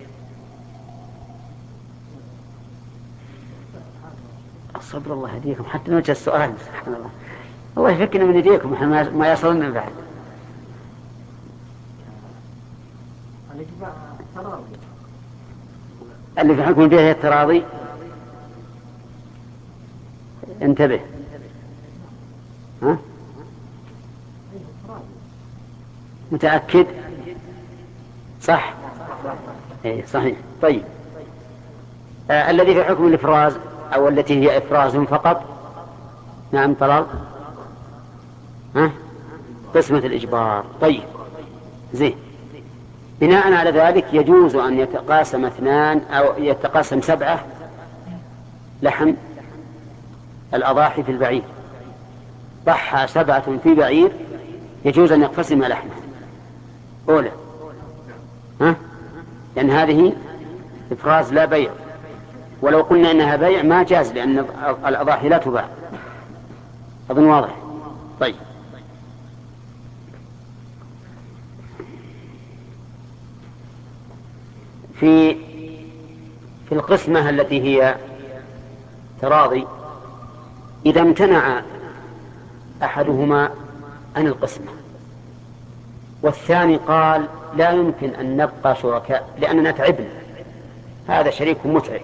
صبر الله يهديكم حتى نوجه السؤال. سبحان الله، الله يفكنا من يديكم ما يصلنا بعد. اللي في حكم البيع هي التراضي. انتبه. ها؟ متأكد؟ صح؟ ايه صحيح. طيب آه الذي في حكم الإفراز أو التي هي إفراز فقط؟ نعم طلال. ها؟ قسمة الإجبار. طيب زين. بناء على ذلك يجوز أن يتقاسم اثنان أو يتقاسم سبعة لحم الأضاحي في البعير. ضحى سبعة في بعير، يجوز أن يقسم لحمه أولى. ها؟ لأن هذه إفراز لا بيع، ولو قلنا إنها بيع ما جاز لأن الأضاحي لا تباع. أظن واضح. طيب في في القسمة التي هي تراضي، إذا امتنع أحدهما عن القسمة والثاني قال لا يمكن أن نبقى شركاء لأننا تعبنا، هذا شريك متعب،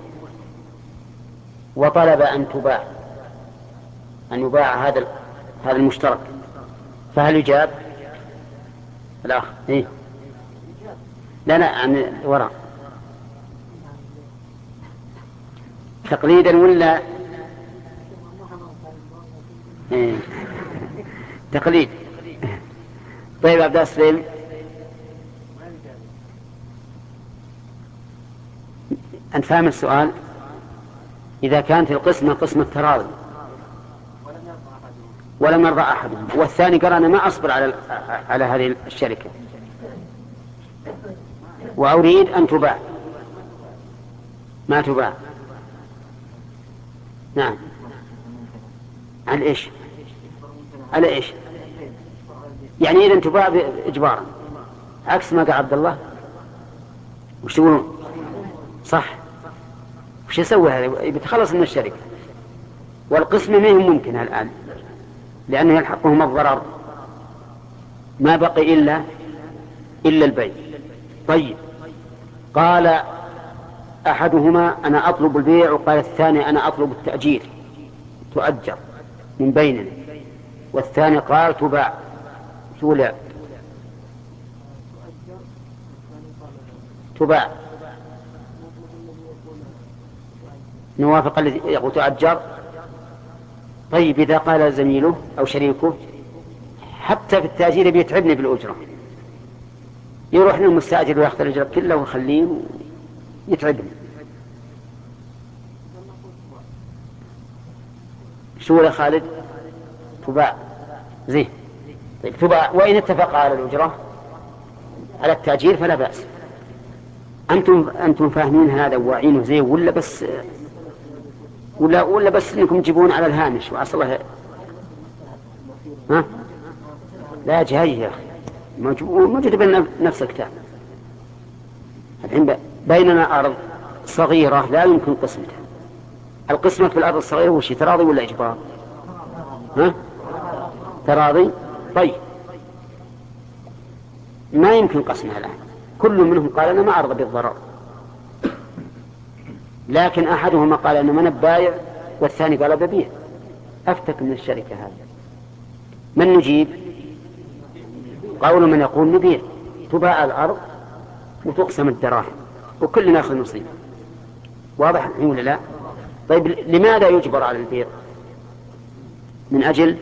وطلب أن تباع أن يباع هذا هذا المشترك، فهل يجاب؟ الأخ إيه؟ لا لا عن وراء تقليدا ولا إيه؟ تقليد. طيب عبد السليم، أنت فاهم السؤال؟ إذا كانت القسمة قسمة تراضي ولم يرضى أحدهم والثاني قال أنا ما أصبر على على هذه الشركة وأريد أن تباع، ما تباع. نعم. على إيش؟ على إيش؟ يعني إذا تباع إجبارا عكس ما قال عبد الله. وش تقولون؟ صح. وش يسوي هذا؟ بيتخلص من الشركة والقسمة ما هي ممكنة الآن لأنه يلحقهم الضرر، ما بقي إلا إلا البيع. طيب قال أحدهما أنا أطلب البيع وقال الثاني أنا أطلب التأجير تؤجر من بيننا، والثاني قال تباع تولع تباع نوافق الذي يقول تؤجر. طيب إذا قال زميله أو شريكه حتى في التأجير بيتعبني بالأجرة، يروح للمستأجر ويأخذ الأجرة كله ويخليه يتعبني، شو يا خالد؟ تباع زين. طيب تباع وإن اتفق على الأجرة على التأجير فلا بأس. أنتم أنتم فاهمين هذا واعينه زين ولا بس ولا ولا بس إنكم تجيبون على الهامش وأصله؟ ها؟ لا جاي يا أخي موجود بين نفس الكتاب. الحين بيننا أرض صغيرة لا يمكن قسمتها. القسمة في الأرض الصغيرة وش تراضي ولا إجبار؟ ها؟ تراضي. طيب ما يمكن قسمها الآن، كل منهم قال أنا ما أرضى بالضرر، لكن أحدهما قال أنا من بايع والثاني قال ببيع، أفتك من الشركة هذه، من نجيب؟ قول من يقول نبيع، تباع الأرض وتقسم الدراهم وكل ناخذ نصيب. واضح الحين ولا لا؟ طيب لماذا يجبر على البيع؟ من أجل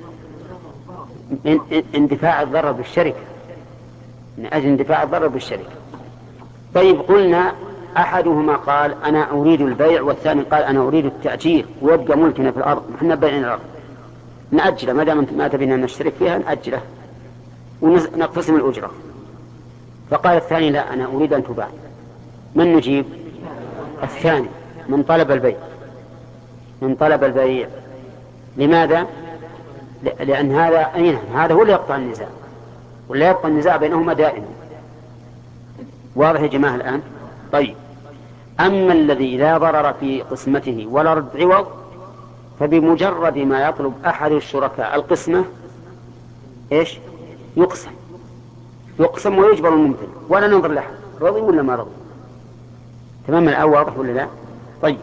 اندفاع الضرر بالشركة، من أجل اندفاع الضرر بالشركة. طيب قلنا أحدهما قال أنا أريد البيع والثاني قال أنا أريد التأجير ويبقى ملكنا في الأرض، نحن بيعنا الأرض نأجله، ما دام ما تبينا نشترك فيها نأجله ونقسم الأجرة. فقال الثاني لا أنا أريد أن تباع، من نجيب؟ الثاني من طلب البيع، من طلب البيع. لماذا؟ لأن هذا أين هذا هو اللي يقطع النزاع، ولا يبقى النزاع بينهما دائما. واضح يا جماعة الآن؟ طيب أما الذي لا ضرر في قسمته ولا رد عوض فبمجرد ما يطلب أحد الشركاء القسمة إيش؟ يقسم يقسم ويجبر الممثل ولا ننظر له رضي ولا ما رضي. تمام الآن واضح ولا لا؟ طيب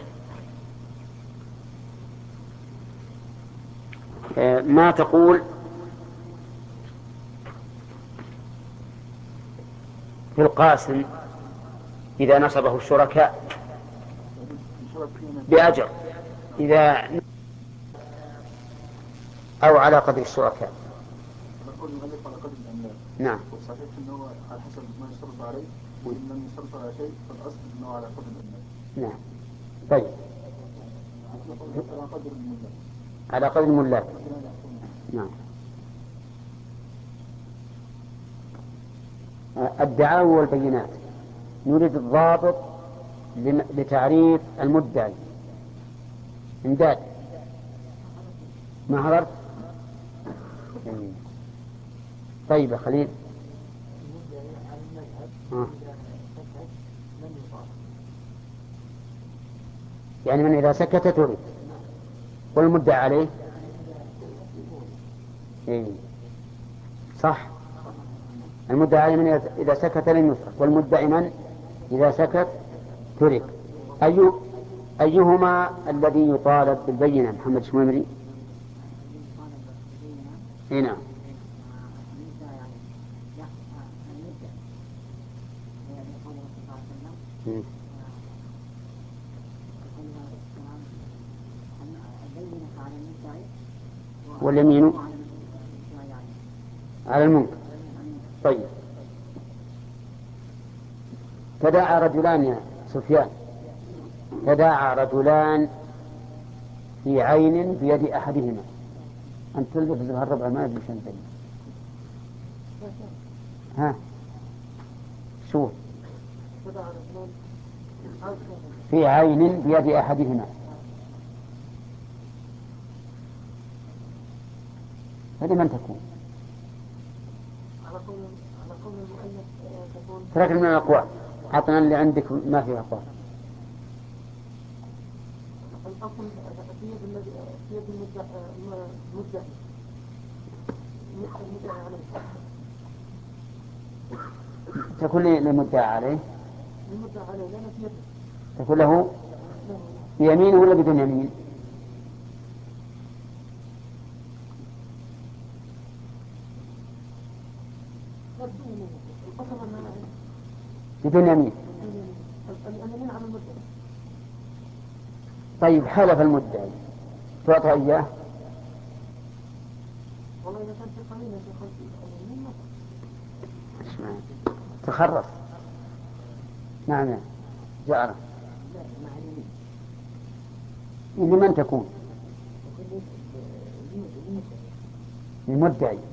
آه ما تقول في القاسم إذا نصبه الشركاء بأجر إذا أو على قدر الشركاء؟ نعم. وصحيح أنه على حسب ما يشترط عليه، وإن لم يشترط على شيء فالأصل أنه على قدر الأملاك. نعم. طيب على قدر الملاك. على قدر الملاك. نعم. الدعاوى والبينات نريد الضابط لتعريف المدعي. امداد ما حضرت؟ طيب يا خليل. آه. يعني من إذا سكت تريد، والمدعى عليه إيه. صح، المدعى عليه من إذا سكت لم يترك، والمدعي من إذا سكت ترك. أي أيهما الذي يطالب بالبينة؟ محمد شميمري. هنا واليمين على المنكر. طيب تداعى رجلان يا سفيان، تداعى رجلان في عين بيد أحدهما. أنت تلبس الربع ما يدري شنو تلبس. ها شوف، في عين بيد أحدهما، فلمن تكون؟ ترك من الأقوال، عطنا اللي عندك ما فيه أقوال. الأصل في يد الذي في يد المدعي المدعي عليه. تكون للمدعي عليه؟ المدعي عليه لأن في يده. تكون له بيمين ولا بدون يمين؟ بدون يمين. اليمين على المدعي. طيب حلف المدعي تعطى إياه؟ والله إذا كان في قليل اليمين ما تخرف. نعم نعم جارة. لمن تكون؟ المدعي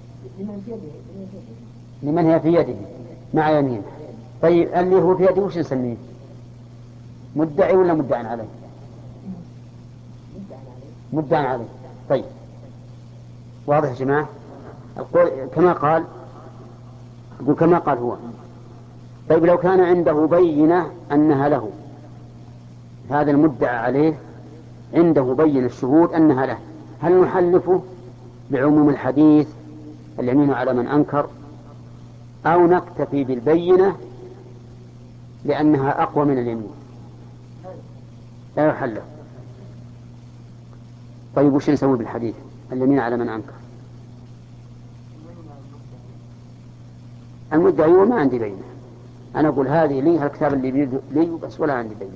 لمن هي في يده مع يمين. طيب اللي هو في يده وش نسميه؟ مدعي ولا مدعى عليه؟ مدعى عليه. طيب واضح يا جماعة؟ القول كما قال، يقول كما قال هو. طيب لو كان عنده بينة أنها له، هذا المدعى عليه عنده بينة الشهود أنها له، هل نحلفه بعموم الحديث اليمين على من أنكر، أو نكتفي بالبينة لأنها أقوى من اليمين؟ لا يحلف. طيب وش نسوي بالحديث اليمين على من أنكر؟ المدعي وما عندي بينه، أنا أقول هذه لي الكتاب اللي بيده لي بس ولا عندي بينه.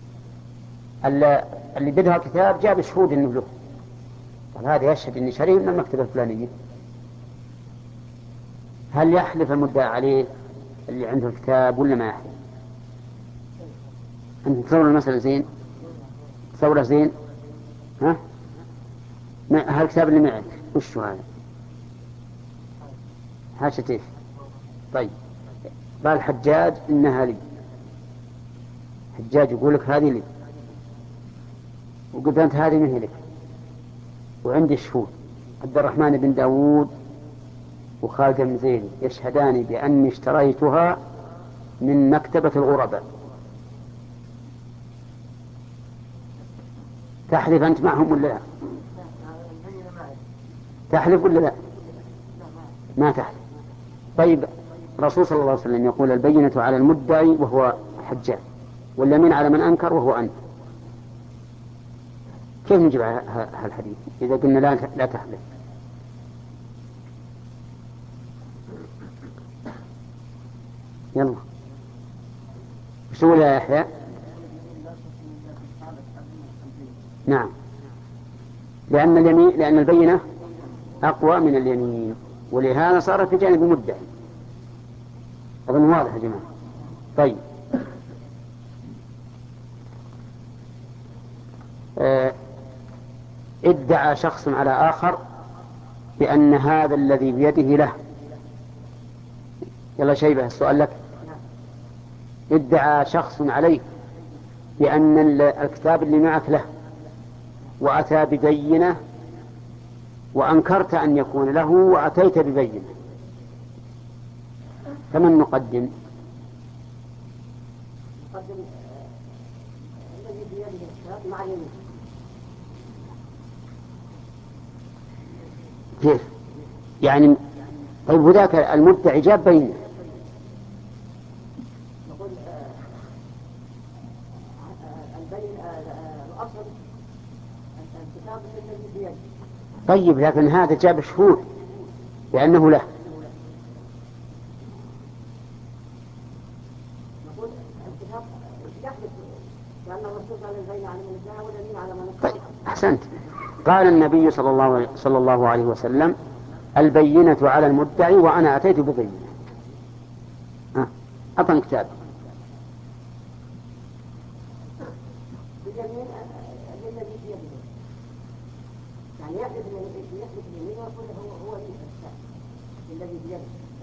اللي بده الكتاب جاب شهود إنه له، طب هذا يشهد إني شريف من المكتبة الفلانية، هل يحلف المدعي عليه اللي عنده الكتاب ولا ما يحلف؟ أنت تصور المسألة زين؟ تصوره زين؟ ها؟ هالكتاب اللي معك وش هذا؟ حاشة إيش؟ طيب قال حجاج إنها لي، حجاج يقول لك هذه لي، وقلت أنت هذه من هي لك، وعندي شهود عبد الرحمن بن داود وخالد بن زيد يشهدان بأني اشتريتها من مكتبة الغرباء، تحلف أنت معهم ولا لا؟ تحلف ولا لا؟ ما تحلف. طيب الرسول صلى الله عليه وسلم يقول البينة على المدعي وهو حجاج واليمين على من أنكر وهو أنت، كيف نجيب هالحديث إذا قلنا لا لا تحلف؟ يلا وش تقول يا يحيى؟ نعم، لأن اليمين لأن البينة أقوى من اليمين، ولهذا صار في جانب المدعي. أظن واضح يا جماعة. طيب آه ادعى شخص على آخر بأن هذا الذي بيده له. يلا شيبة السؤال لك. ادعى شخص عليك بأن الكتاب اللي معك له وأتى ببينة وأنكرت أن يكون له وأتيت ببينة، فمن نقدم؟ نقدم الذي بيده الكتاب مع اليمين. كيف يعني؟ طيب وذاك المدعي جاب بينة. نقول البين الأصل الكتاب الذي بيده. طيب لكن هذا جاب شهود بأنه له. نقول الكتاب يحدث لأن الرسول قال البين على من ادعى واليمين على من انكر. طيب أحسنت. قال النبي صلى الله صلى الله عليه وسلم البينة على المدعي وأنا أتيت ببينة. ها أعطني كتاب. باليمين الذي بيده يعني يحدث يحدث اليمين ويقول هو هو الذي بيده.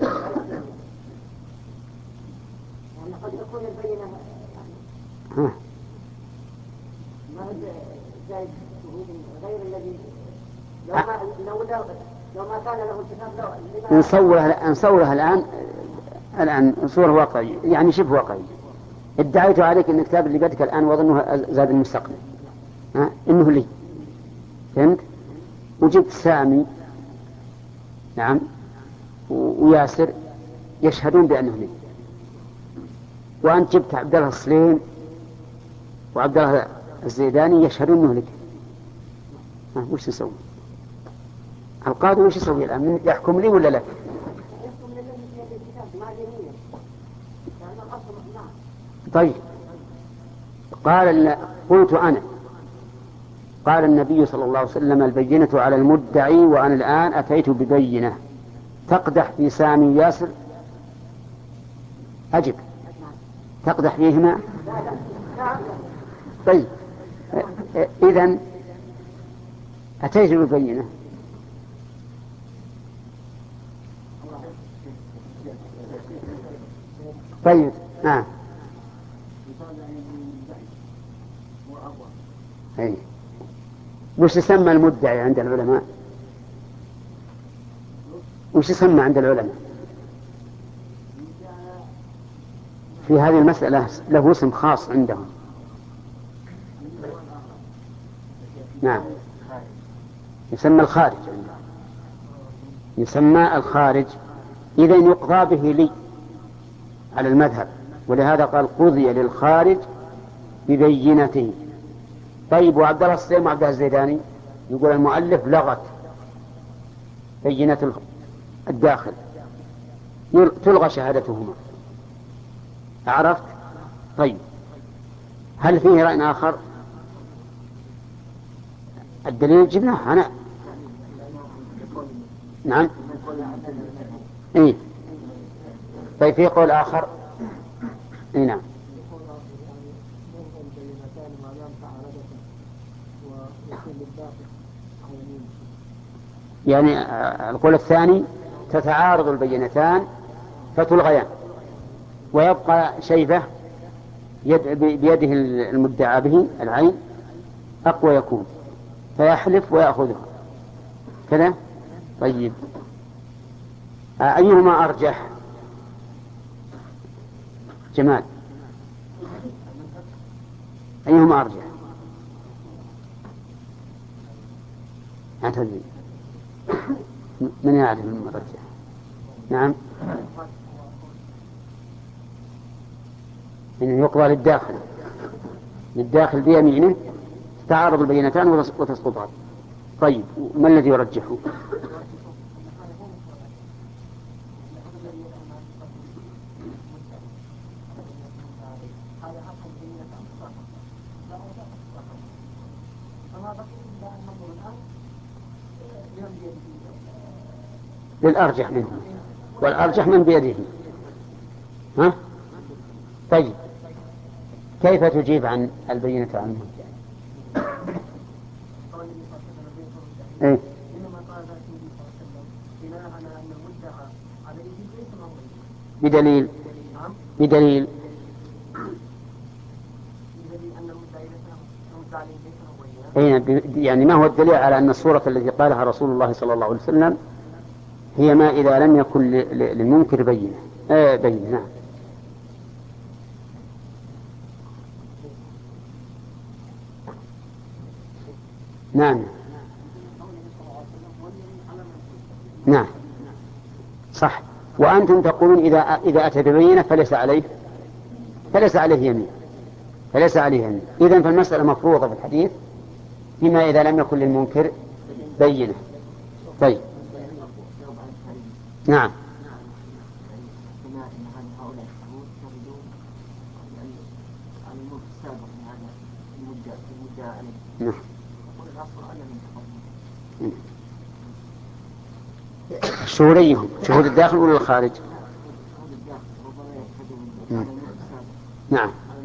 يعني قد يكون البينة ها ما هو زائد شهود غير الذي لو ما لو لو لو ما كان له الكتاب لو نصورها نصورها الآن الآن صورة واقعية يعني شبه واقعية. ادعيت عليك أن الكتاب اللي بيدك الآن وظنه زاد المستقبل ها إنه لي، فهمت؟ وجبت سامي نعم وياسر يشهدون بأنه لي، وأنت جبت عبد الله الصليم وعبد الله الزيداني يشهدون أنه لك. ها وش نسوي؟ القاضي وش يسوي الآن؟ يحكم لي ولا لك؟ يحكم للذي بيده الكتاب مع اليمين لأن الأصل معه. طيب قال قلت أنا قال النبي صلى الله عليه وسلم البينة على المدعي وأنا الآن أتيت ببينة، تقدح في سامي ياسر؟ أجب. تقدح فيهما؟ طيب إذن أتيت ببينة. طيب نعم. أي وش يسمى المدعي عند العلماء؟ وش يسمى عند العلماء في هذه المسألة؟ له اسم خاص عندهم. نعم يسمى الخارج عندهم، يسمى الخارج. إذن يقضى به لي على المذهب، ولهذا قال قضي للخارج ببينته. طيب وعبد الله الصليم وعبد الله الزيداني يقول المؤلف لغت بينة الداخل تلغى شهادتهما. عرفت؟ طيب هل فيه رأي آخر؟ الدليل جبناه أنا. نعم. إيه؟ طيب في قول آخر؟ إيه نعم. يعني القول الثاني تتعارض البينتان فتلغيان ويبقى شيبة يد بيده المدعى به العين أقوى يكون فيحلف ويأخذها كذا. طيب أيهما أرجح؟ جمال أيهما أرجح؟ أعتذر من يعرف المرجح؟ نعم. إنه يقضى للداخل للداخل بيمينه تعارض البينتان وتسقطان. طيب ما الذي يرجحه؟ للأرجح منه والأرجح من بيده. ها؟ طيب كيف تجيب عن البينة عنه؟ إيه؟ بدليل بدليل يعني ما هو الدليل على أن الصورة التي قالها رسول الله صلى الله عليه وسلم هي ما إذا لم يكن للمنكر بينة آه بينة. نعم. نعم نعم صح. وأنتم تقولون إذا إذا أتى ببينة فليس عليه فليس عليه يمين فليس عليه يمين. إذن فالمسألة مفروضة في الحديث فيما إذا لم يكن للمنكر بينة. طيب نعم. نعم. شهوديهم شهود الداخل ولا الخارج؟ نعم.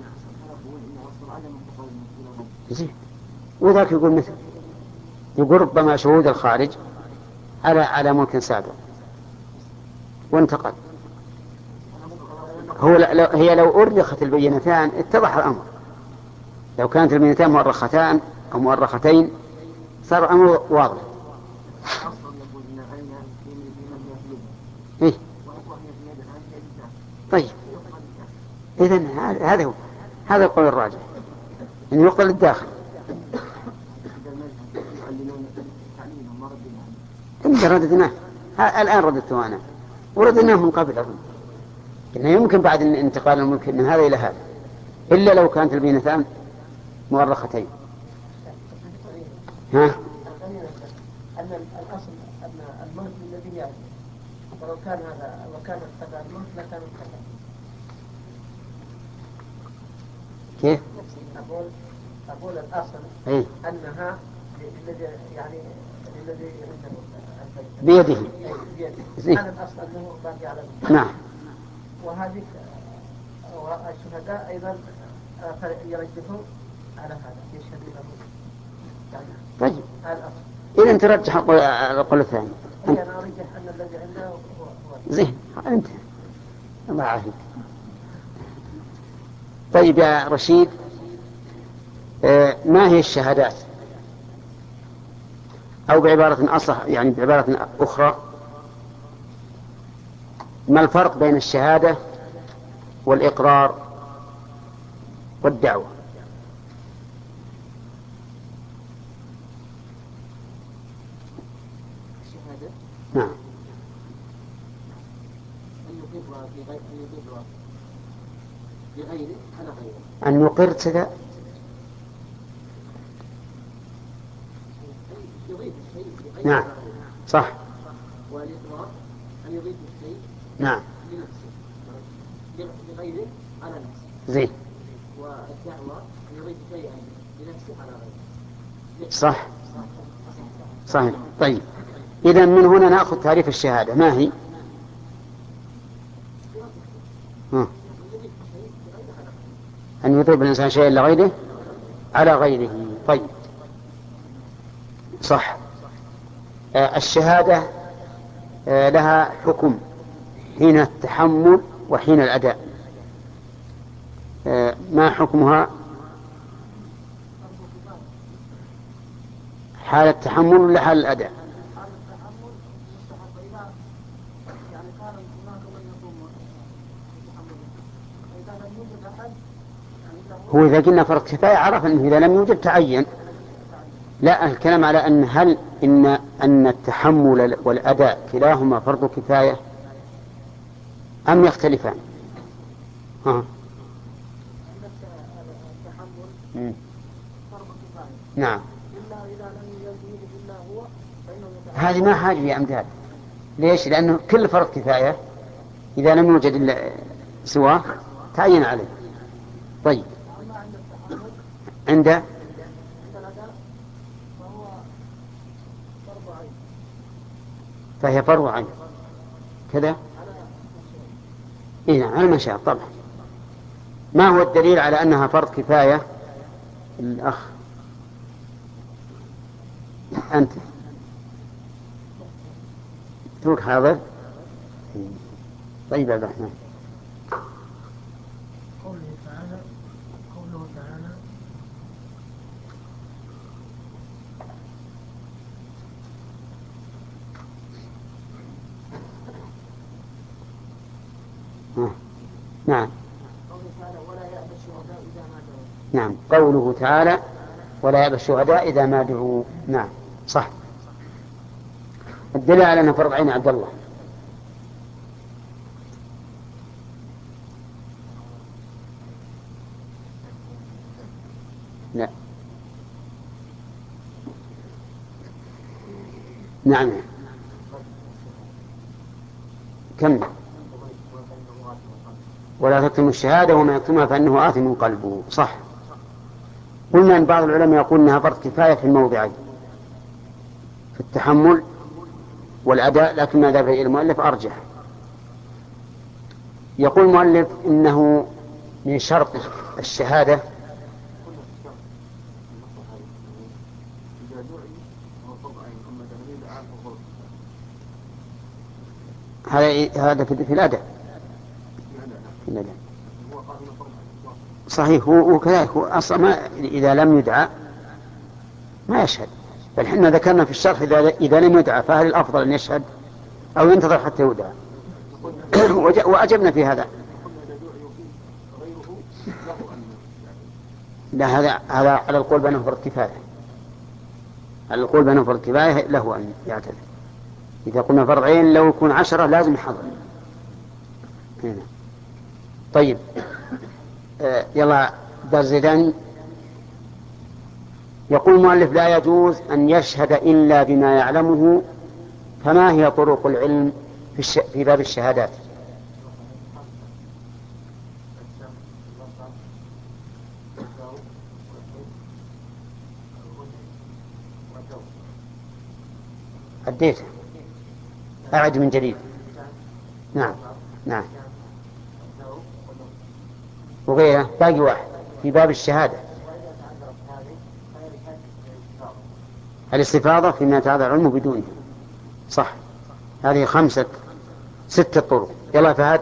وذاك يقول مثل يقول ربما شهود الخارج على على ملك سابق وانتقل. هو لو هي لو أرخت البينتان اتضح الأمر. لو كانت البينتان مؤرختان أو مؤرختين صار الأمر واضح. إيه؟ طيب إذن هذا هو هذا القول الراجح أن يقبل الداخل. إن رددناه الآن رددته أنا ورددناه من قبل أظن إنه يمكن بعد انتقال الملك من هذا إلى هذا إلا لو كانت البينتان مؤرختين. ها؟ أن الأصل أن الملك الذي يعني ولو كان هذا وكان اتبع الملك لكان اتبع. كيف؟ أقول أقول الأصل إيه؟ أنها للذي يعني للذي بيده. بيده. هذا الأصل أنه باقي على الملك. نعم. وهذه والشهداء أيضا يرجحون على هذا يشهدون له. طيب إذا أنت رجح القول الثاني. أنا أرجح أن الذي عنده هو زين أنت الله يعافيك. طيب يا رشيد آه ما هي الشهادات أو بعبارة أصح يعني بعبارة أخرى ما الفرق بين الشهادة والإقرار والدعوة؟ الشهادة نعم. أن يقر في غير أن يقر بغيره على غيره. أن يقر كذا الشيء بغير نعم صح. والإطلاق أن يضيف الشيء نعم لنفسه لغيره على نفسه. زين. والدعوة أن يضيف شيئا لنفسه على غيره. صح صحيح. طيب إذا من هنا نأخذ تعريف الشهادة ما هي؟ ها. أن يضيف الإنسان شيئا لغيره على غيره. طيب صح. آه الشهادة آه لها حكم حين التحمل وحين الأداء. آه ما حكمها حال التحمل ولا حال الأداء؟ هو إذا قلنا فرض كفاية عرف أنه إذا لم يوجد تعين. لا الكلام على أن هل إن أن التحمل والأداء كلاهما فرض كفاية أم يختلفان؟ ها. نعم. هذه ما حاجة يا أمثال. ليش؟ لأنه كل فرض كفاية إذا لم يوجد إلا سواه تعين عليه. طيب عند فهي فرض عين كذا. إيه نعم على ما شاء طبعا. ما هو الدليل على أنها فرض كفاية؟ الأخ أنت توك حاضر. طيب عبد الرحمن. قوله تعالى قوله تعالى نعم. قوله تعالى ولا يأبى الشهداء إذا ما دعوا. نعم قوله تعالى ولا يأبى الشهداء إذا ما دعوا. نعم صح. الدليل على أنه فرض عين عبد الله. لا نعم كم ولا تكتم الشهادة وما يكتمها فإنه آثم قلبه. صح. قلنا أن بعض العلماء يقول أنها فرض كفاية في الموضعين في التحمل والأداء لكن ما ذهب إليه المؤلف أرجح. يقول المؤلف إنه من شرط الشهادة هذا هذا في الأداء. صحيح. وكذلك هو أصلا ما إذا لم يدعى ما يشهد. بل حنا ذكرنا في الشرح إذا إذا لم يدعى فهل الأفضل أن يشهد أو ينتظر حتى يدعى؟ وأجبنا في هذا. لا هذا هذا على القول بأنه فرض كفاية. على القول بأنه فرض كفاية له أن يعتذر. إذا قلنا فرض عين لو يكون عشرة لازم يحضر. هنا. طيب آه يلا درس زيداني. يقول المؤلف لا يجوز أن يشهد إلا بما يعلمه. فما هي طرق العلم في, الش... في باب الشهادات؟ أديت أعد من جديد. نعم نعم وغيره باقي واحد في باب الشهادة. الاستفاضة فيما يتعذر العلم بدونه. صح. هذه خمسة ستة طرق. يلا فهد.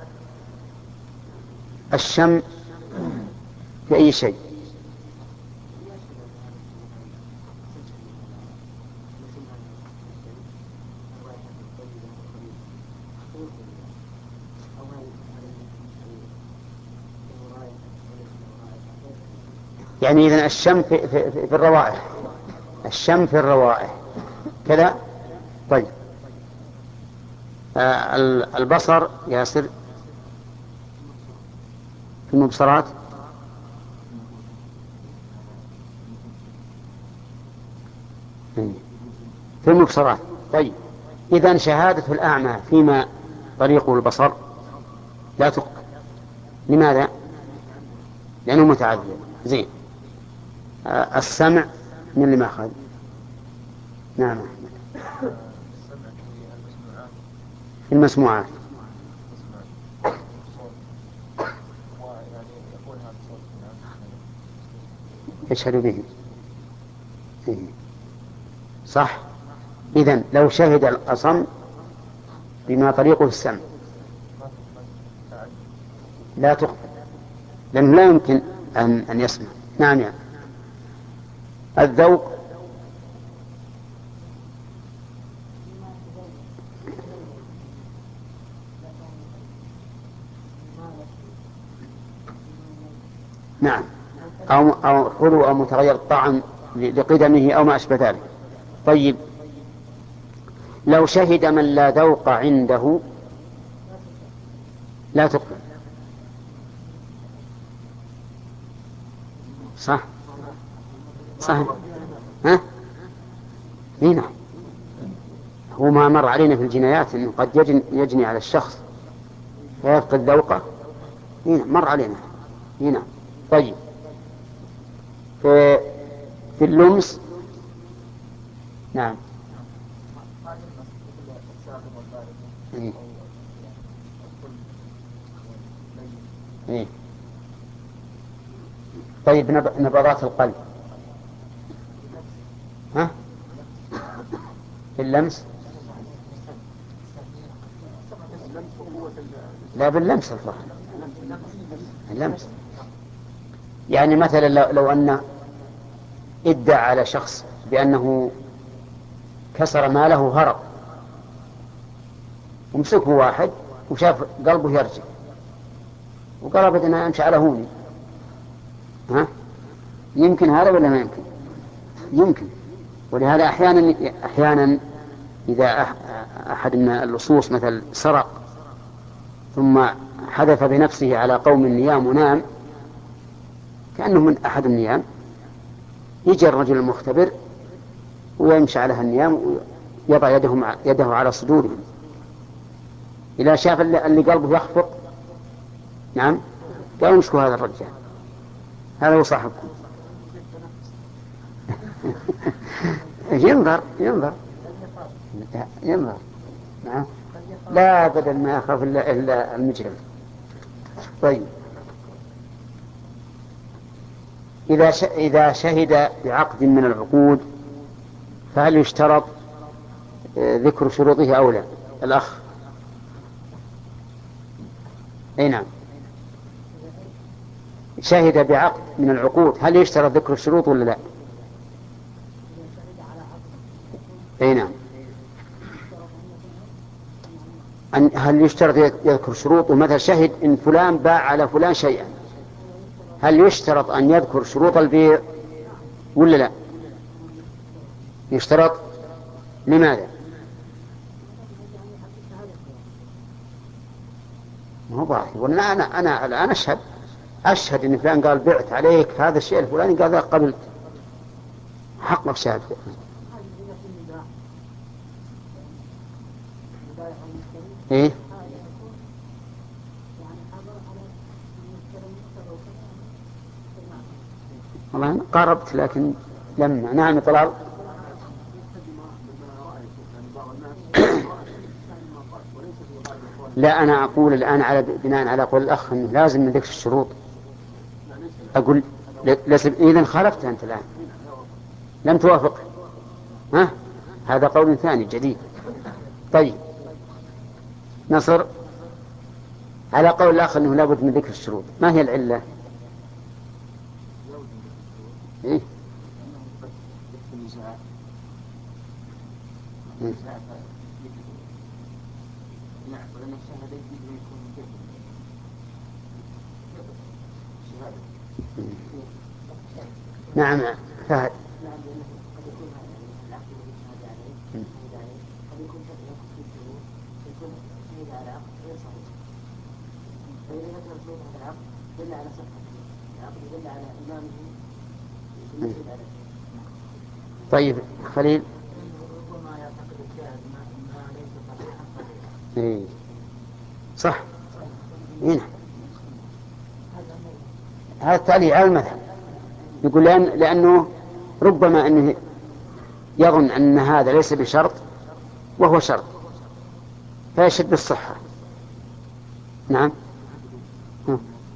الشم في أي شيء. يعني إذن الشم في, في, في الروائح. الشم في الروائح كذا. طيب آه البصر ياسر في المبصرات. في المبصرات. طيب إذن شهادة الأعمى فيما طريقه البصر لا تقبل. لماذا؟ لأنه متعذر. زين. آه السمع من اللي ما أخذ. نعم. المسموعات يشهد به. صح. إذن لو شهد الأصم بما طريقه السمع لا تقبل، لأنه لا يمكن أن, أن يسمع. نعم. يعني الذوق نعم، أو أو حلو أو متغير الطعم لقدمه أو ما أشبه ذلك. طيب لو شهد من لا ذوق عنده لا تقبل. صح صح. ها هنا هو ما مر علينا في الجنايات أنه قد يجن يجني على الشخص ويفقد ذوقه. هنا مر علينا هنا. طيب في, في اللمس. نعم. إيه. إيه. طيب نبضات القلب ها في اللمس. لا باللمس الظاهر. اللمس يعني مثلا لو, لو أن ادعى على شخص بأنه كسر ماله هرب ومسكه واحد وشاف قلبه يرجع وقال أبدا أنا أمشي على هوني. ها يمكن هذا ولا ما يمكن؟ يمكن. ولهذا أحيانا أحيانا إذا أحد من اللصوص مثل سرق ثم حدث بنفسه على قوم النيام ونام كأنه من أحد النيام، يجي الرجل المختبر ويمشي على النيام ويضع يده يده على صدورهم إذا شاف اللي قلبه يخفق. نعم قالوا امسكوا هذا الرجال، هذا هو صاحبكم. ينظر ينظر ينظر. نعم لا أبدا ما يخاف إلا المجرم. طيب إذا إذا شهد بعقد من العقود فهل يشترط ذكر شروطه أو لا؟ الأخ. أي نعم. شهد بعقد من العقود هل يشترط ذكر الشروط ولا لا؟ أي نعم. أن هل يشترط يذكر شروط؟ ومثل شهد إن فلان باع على فلان شيئا هل يشترط أن يذكر شروط البيع ولا لا؟ يشترط. لماذا؟ ما هو باطل. وأنا أنا أنا الآن أشهد أشهد إن فلان قال بعت عليك هذا الشيء الفلاني قال قبلت حقك شهادة. إيه؟ والله قاربت لكن لما. نعم طلال. لا أنا أقول الآن على بناء على قول الأخ أنه لازم من ذكر الشروط. أقول إذن خالفت أنت الآن لم توافق. ها هذا قول ثاني جديد. طيب نصر على قول الآخر أنه لابد من ذكر الشروط. ما هي العلة؟ إيه؟ إيه؟ نعم فهد. طيب خليل. ربما إيه. صح. هنا هذا التعليل على المذهب، يقول لأن لأنه ربما أنه يظن أن هذا ليس بشرط وهو شرط فيشد بالصحة. نعم. ها.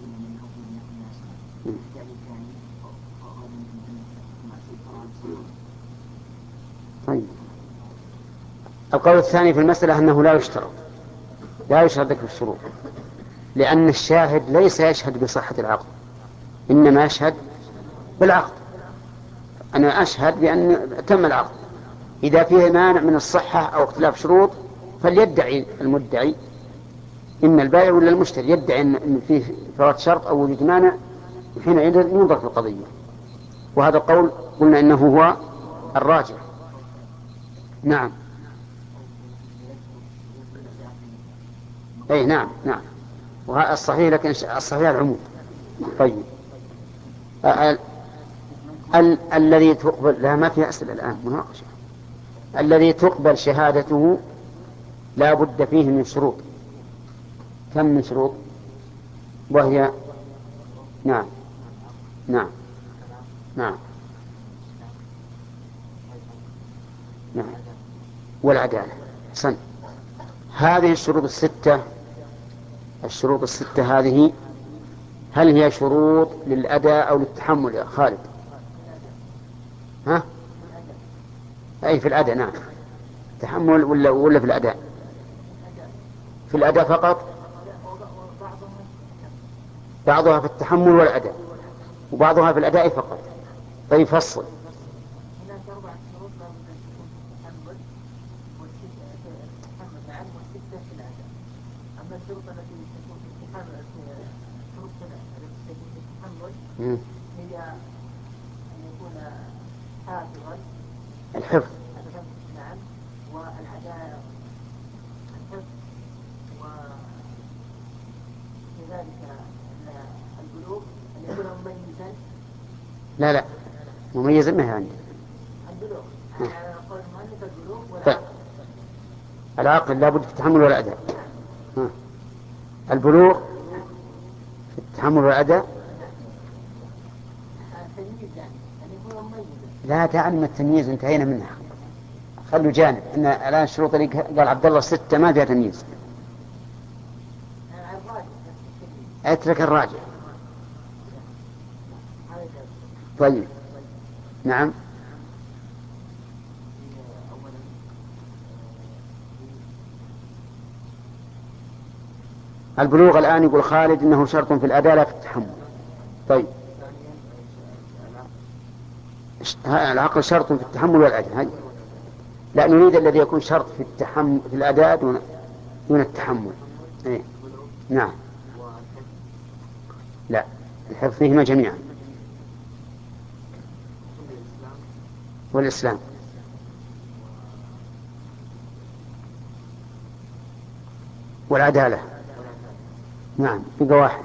طيب القول الثاني في المسألة أنه لا يشترط لا يشترط ذكر الشروط، لأن الشاهد ليس يشهد بصحة العقد، إنما يشهد بالعقد. أنا أشهد بأن تم العقد، إذا فيه مانع من الصحة أو اختلاف شروط فليدعي المدعي، إما البائع ولا المشتري يدعي أن فيه فوات شرط أو وجود مانع، حينئذ ينظر في القضية. وهذا القول قلنا إنه هو الراجح. نعم. أي نعم نعم، وهذا الصحيح، لكن الصحيح العموم. طيب ال- ال- الذي تقبل لا ما فيها أسئلة الآن مناقشة. الذي تقبل شهادته لا بد فيه من شروط. كم من شروط؟ وهي نعم نعم نعم نعم والعدالة. سن هذه الشروط الستة الشروط الستة هذه هل هي شروط للأداء أو للتحمل يا خالد؟ ها؟ أي في الأداء. نعم. تحمل ولا ولا في الأداء؟ في الأداء فقط. بعضها في التحمل والأداء وبعضها في الأداء فقط. طيب فصل. هناك أربعة شروط لا بد أن تكون في التحمل والتحمل معا والستة في الأداء. أما الشروط التي تكون في التحمل شروط التي تكون في التحمل هي أن يكون حافظا الحفظ. نعم. والعدالة الحفظ، وكذلك البلوغ أن يكون مميزا. لا لا مميزا ما هي عندي. البلوغ على قول المؤلف البلوغ طيب. والعقل. العقل لا بد في التحمل والأداء. ها. البلوغ في التحمل والأداء. التمييز يعني أن يكون مميزا. لا تعلم التمييز انتهينا منها، خلوا جانب. ان الآن الشروط اللي قال عبد الله ستة ما فيها تمييز. اترك الراجع. طيب. نعم. البلوغ الآن يقول خالد إنه شرط في الأداء لا في التحمل. طيب العقل شرط في التحمل والأداء. هاي. لا نريد الذي يكون شرط في التحمل في الأداء دون دون التحمل. إيه؟ نعم. لا الحفظ فيهما جميعا. والإسلام. والعدالة. نعم بقى واحد.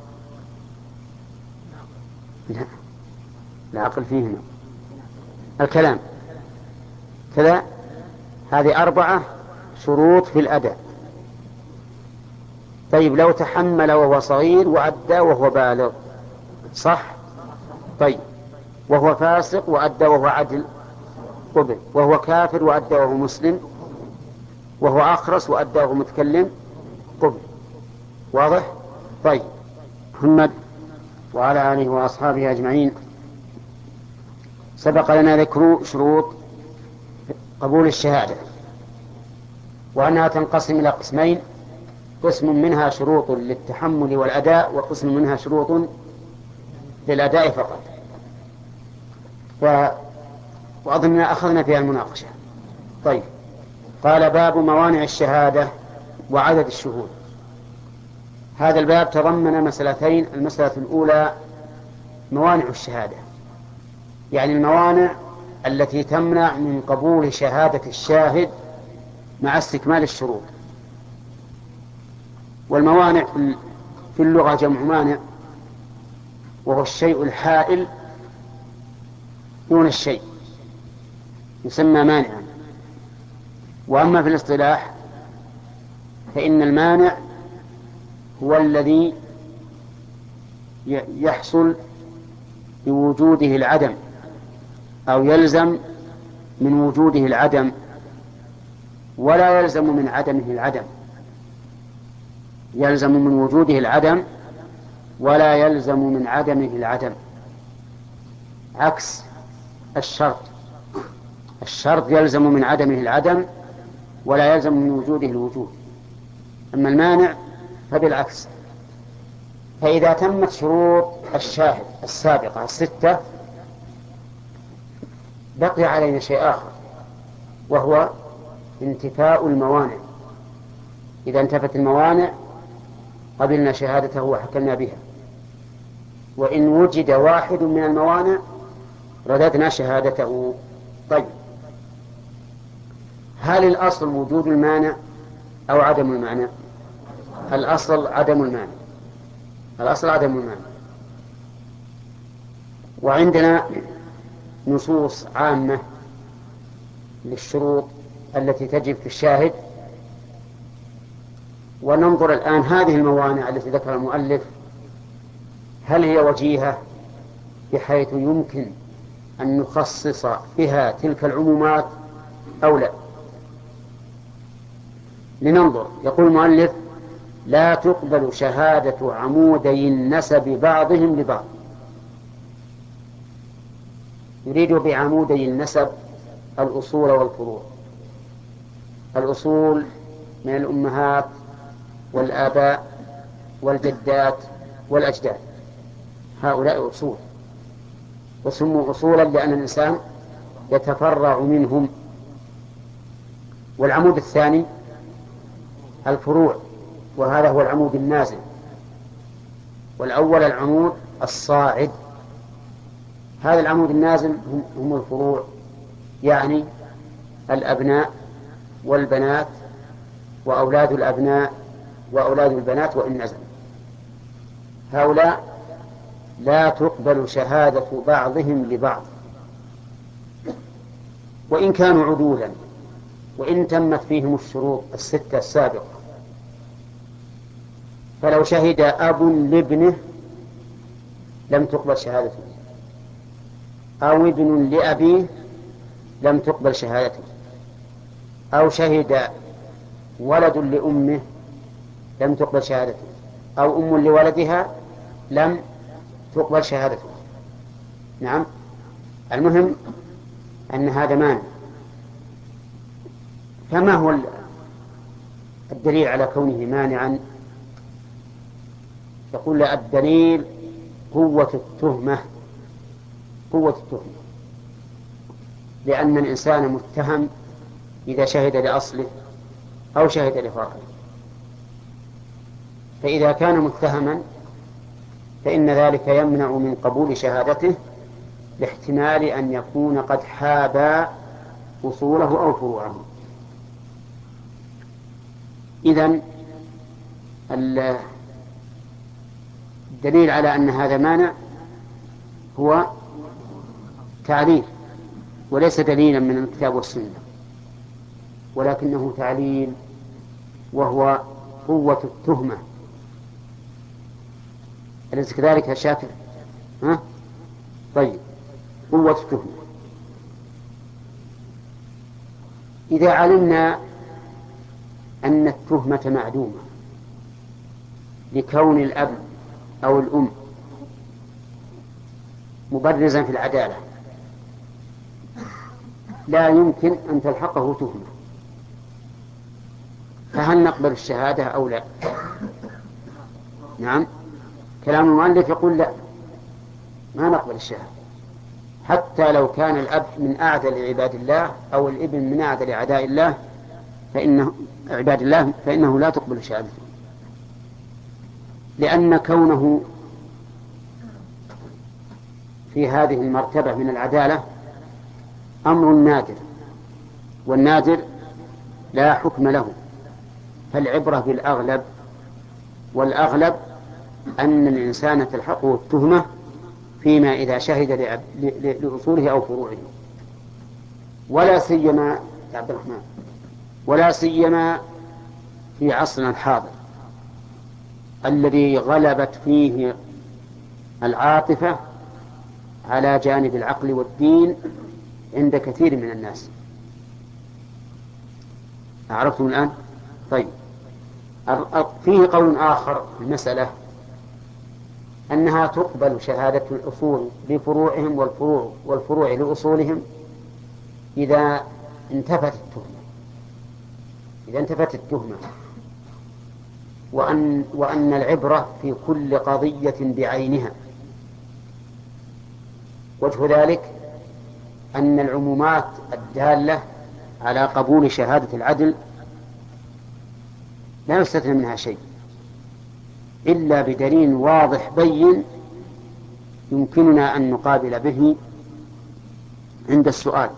لا العقل فيهما. الكلام كذا. هذه أربعة شروط في الأداء. طيب لو تحمل وهو صغير وأدى وهو بالغ صح؟ طيب وهو فاسق وأدى وهو عدل قبل، وهو كافر وأدى وهو مسلم، وهو أخرس وأدى وهو متكلم قبل. واضح؟ طيب محمد وعلى آله وأصحابه أجمعين. سبق لنا ذكر شروط قبول الشهادة، وأنها تنقسم إلى قسمين: قسم منها شروط للتحمل والأداء، وقسم منها شروط للأداء فقط. و... وأظننا أخذنا فيها المناقشة. طيب قال: باب موانع الشهادة وعدد الشهود. هذا الباب تضمن مسألتين: المسألة الأولى موانع الشهادة، يعني الموانع التي تمنع من قبول شهادة الشاهد مع استكمال الشروط. والموانع في اللغة جمع مانع، وهو الشيء الحائل دون الشيء يسمى مانعا. وأما في الاصطلاح فإن المانع هو الذي يحصل بوجوده العدم أو يلزم من وجوده العدم ولا يلزم من عدمه العدم، يلزم من وجوده العدم ولا يلزم من عدمه العدم، عكس الشرط. الشرط يلزم من عدمه العدم ولا يلزم من وجوده الوجود، أما المانع فبالعكس. فإذا تمت شروط الشاهد السابقة الستة بقي علينا شيء آخر، وهو انتفاء الموانع. إذا انتفت الموانع قبلنا شهادته وحكمنا بها، وإن وجد واحد من الموانع رددنا شهادته. طيب، هل الأصل وجود المانع أو عدم المانع؟ الأصل عدم المانع، الأصل عدم المانع. وعندنا نصوص عامة للشروط التي تجب في الشاهد، وننظر الآن هذه الموانع التي ذكر المؤلف هل هي وجيهة بحيث يمكن أن نخصص بها تلك العمومات أو لا. لننظر. يقول المؤلف: لا تقبل شهادة عمودي النسب بعضهم لبعض. يريد بعمودي النسب الأصول والفروع. الأصول من الأمهات والآباء والجدات والأجداد، هؤلاء أصول، وسموا أصولا لأن الإنسان يتفرع منهم. والعمود الثاني الفروع، وهذا هو العمود النازل. والأول العمود الصاعد. هذا العمود النازل هم الفروع، يعني الأبناء والبنات وأولاد الأبناء وأولاد البنات وإن نزل. هؤلاء لا تقبل شهادة بعضهم لبعض وإن كانوا عدولا، وإن تمت فيهم الشروط الستة السابقة. فلو شهد أب لابنه لم تقبل شهادته، أو ابن لأبيه لم تقبل شهادته، أو شهد ولد لأمه لم تقبل شهادته، أو أم لولدها لم تقبل شهادته. نعم، المهم أن هذا مانع. فما هو الدليل على كونه مانعا؟ يقول لا، الدليل قوة التهمة، قوة التهمة، لأن الإنسان متهم إذا شهد لأصله أو شهد لفرعه. فإذا كان متهما فإن ذلك يمنع من قبول شهادته لاحتمال أن يكون قد حاب أصوله أو فروعه. إذن الدليل على أن هذا مانع هو تعليل، وليس دليلا من الكتاب والسنة، ولكنه تعليل، وهو قوة التهمة. أليس كذلك يا شاكر؟ ها؟ طيب، قوة التهمة. إذا علمنا أن التهمة معدومة لكون الأب أو الأم مبرزا في العدالة، لا يمكن أن تلحقه تهمة، فهل نقبل الشهادة أو لا؟ نعم، كلام المؤلف يقول لا، ما نقبل الشهادة، حتى لو كان الأب من أعدل عباد الله أو الابن من أعدل أعداء الله فإنه عباد الله فإنه لا تقبل شهادته، لأن كونه في هذه المرتبة من العدالة أمر نادر، والنادر لا حكم له، فالعبرة بالأغلب، والأغلب أن الإنسان تلحقه التهمة فيما إذا شهد لأصوله أو فروعه. ولا سيما يا عبد الرحمن، ولا سيما في عصرنا الحاضر الذي غلبت فيه العاطفة على جانب العقل والدين عند كثير من الناس. عرفتم الآن؟ طيب، فيه قول آخر في المسألة أنها تقبل شهادة الأصول لفروعهم والفروع والفروع لأصولهم إذا انتفت التهمة إذا انتفت التهمة وأن, وأن العبرة في كل قضية بعينها. وجه ذلك أن العمومات الدالة على قبول شهادة العدل لا يستثنى منها شيء إلا بدليل واضح بين يمكننا أن نقابل به عند السؤال،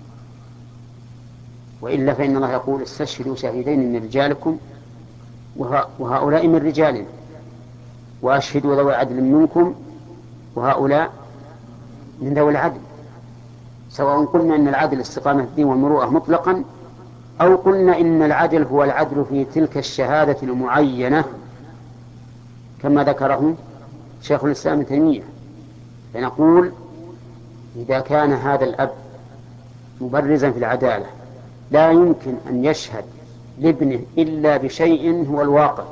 وإلا فإن الله يقول استشهدوا شهيدين من رجالكم وهؤلاء من رجالنا وأشهدوا ذوي عدل منكم وهؤلاء من ذوي العدل، سواء قلنا إن العدل استقامة الدين والمروءة مطلقا أو قلنا إن العدل هو العدل في تلك الشهادة المعينة كما ذكره شيخ الإسلام ابن تيمية. فنقول إذا كان هذا الأب مبرزا في العدالة لا يمكن أن يشهد لابنه إلا بشيء هو الواقع،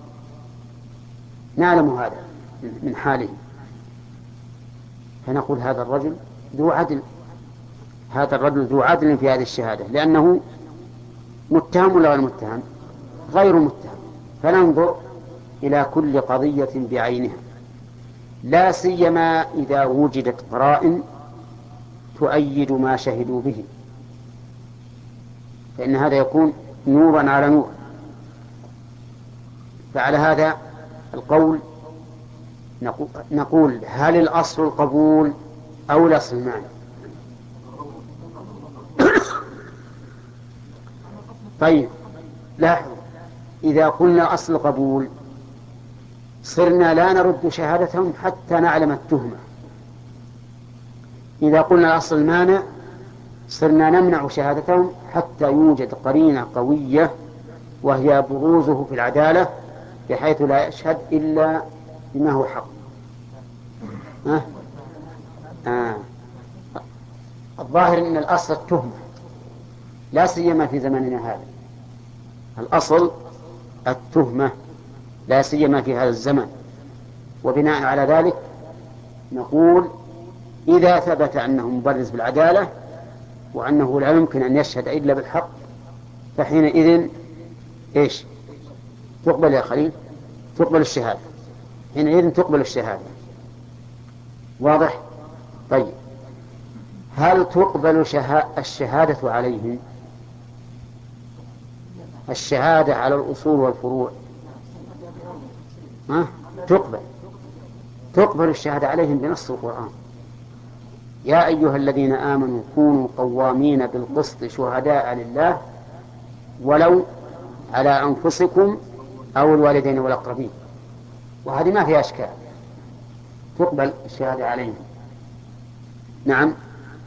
نعلم هذا من حاله، فنقول هذا الرجل ذو عدل هذا الرجل ذو عدل في هذه الشهادة، لأنه متهم ولا غير متهم؟ غير متهم. فننظر إلى كل قضية بعينها، لا سيما إذا وجدت قرائن تؤيد ما شهدوا به، فإن هذا يكون نورا على نور. فعلى هذا القول نقول هل الأصل القبول أو الأصل المعنى؟ طيب لاحظوا، إذا قلنا أصل قبول صرنا لا نرد شهادتهم حتى نعلم التهمة. إذا قلنا الأصل المانع صرنا نمنع شهادتهم حتى يوجد قرينة قوية وهي بروزه في العدالة بحيث لا يشهد إلا بما هو حق. أه؟ آه. الظاهر أن الأصل التهمة لا سيما في زماننا هذا، الأصل التهمة لا سيما في هذا الزمن. وبناء على ذلك نقول إذا ثبت أنه مبرز بالعدالة وأنه لا يمكن أن يشهد إلا بالحق فحينئذ إيش تقبل يا خليل؟ تقبل الشهادة، حينئذ تقبل الشهادة. واضح؟ طيب، هل تقبل الشهادة عليهم؟ الشهادة على الأصول والفروع ها؟ تقبل تقبل الشهادة عليهم بنص القرآن: يا أيها الذين آمنوا كونوا قوامين بالقسط شهداء لله ولو على أنفسكم أو الوالدين والأقربين. وهذه ما فيها أشكال، تقبل الشهادة عليهم. نعم،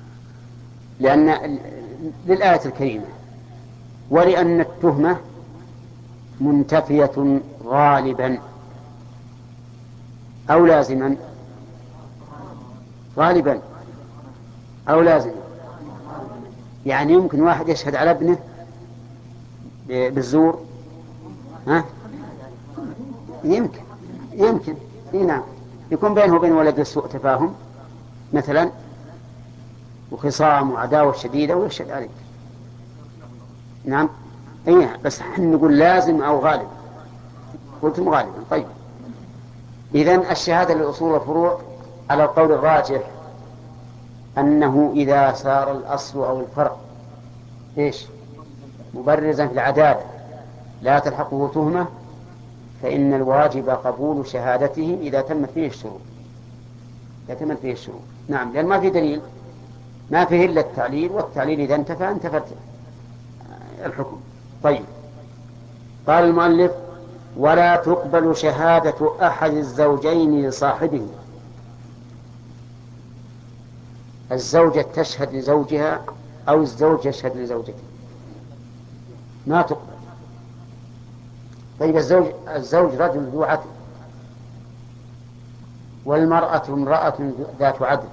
لأن للآية الكريمة ولأن التهمة منتفية غالبا أو لازما غالبا أو لازما، يعني يمكن واحد يشهد على ابنه بالزور ها؟ يمكن يمكن نعم، يكون بينه وبين ولده سوء تفاهم مثلا وخصام وعداوة شديدة ويشهد عليه. نعم أيه، بس نحن نقول لازم أو غالب، قلتم غالبا. طيب، إذن الشهادة للأصول والفروع على القول الراجح أنه إذا صار الأصل أو الفرع إيش مبرزا في العدالة لا تلحقه تهمة فإن الواجب قبول شهادته إذا تمت فيه الشروط إذا تمت فيه الشروط. نعم، لأن ما في دليل، ما فيه إلا التعليل، والتعليل إذا انتفى انتفت الحكم. طيب، قال المؤلف: ولا تقبل شهادة أحد الزوجين لصاحبه. الزوجة تشهد لزوجها أو الزوج يشهد لزوجته، ما تقبل. طيب الزوج الزوج رجل ذو عدل، والمرأة امرأة ذات عدل،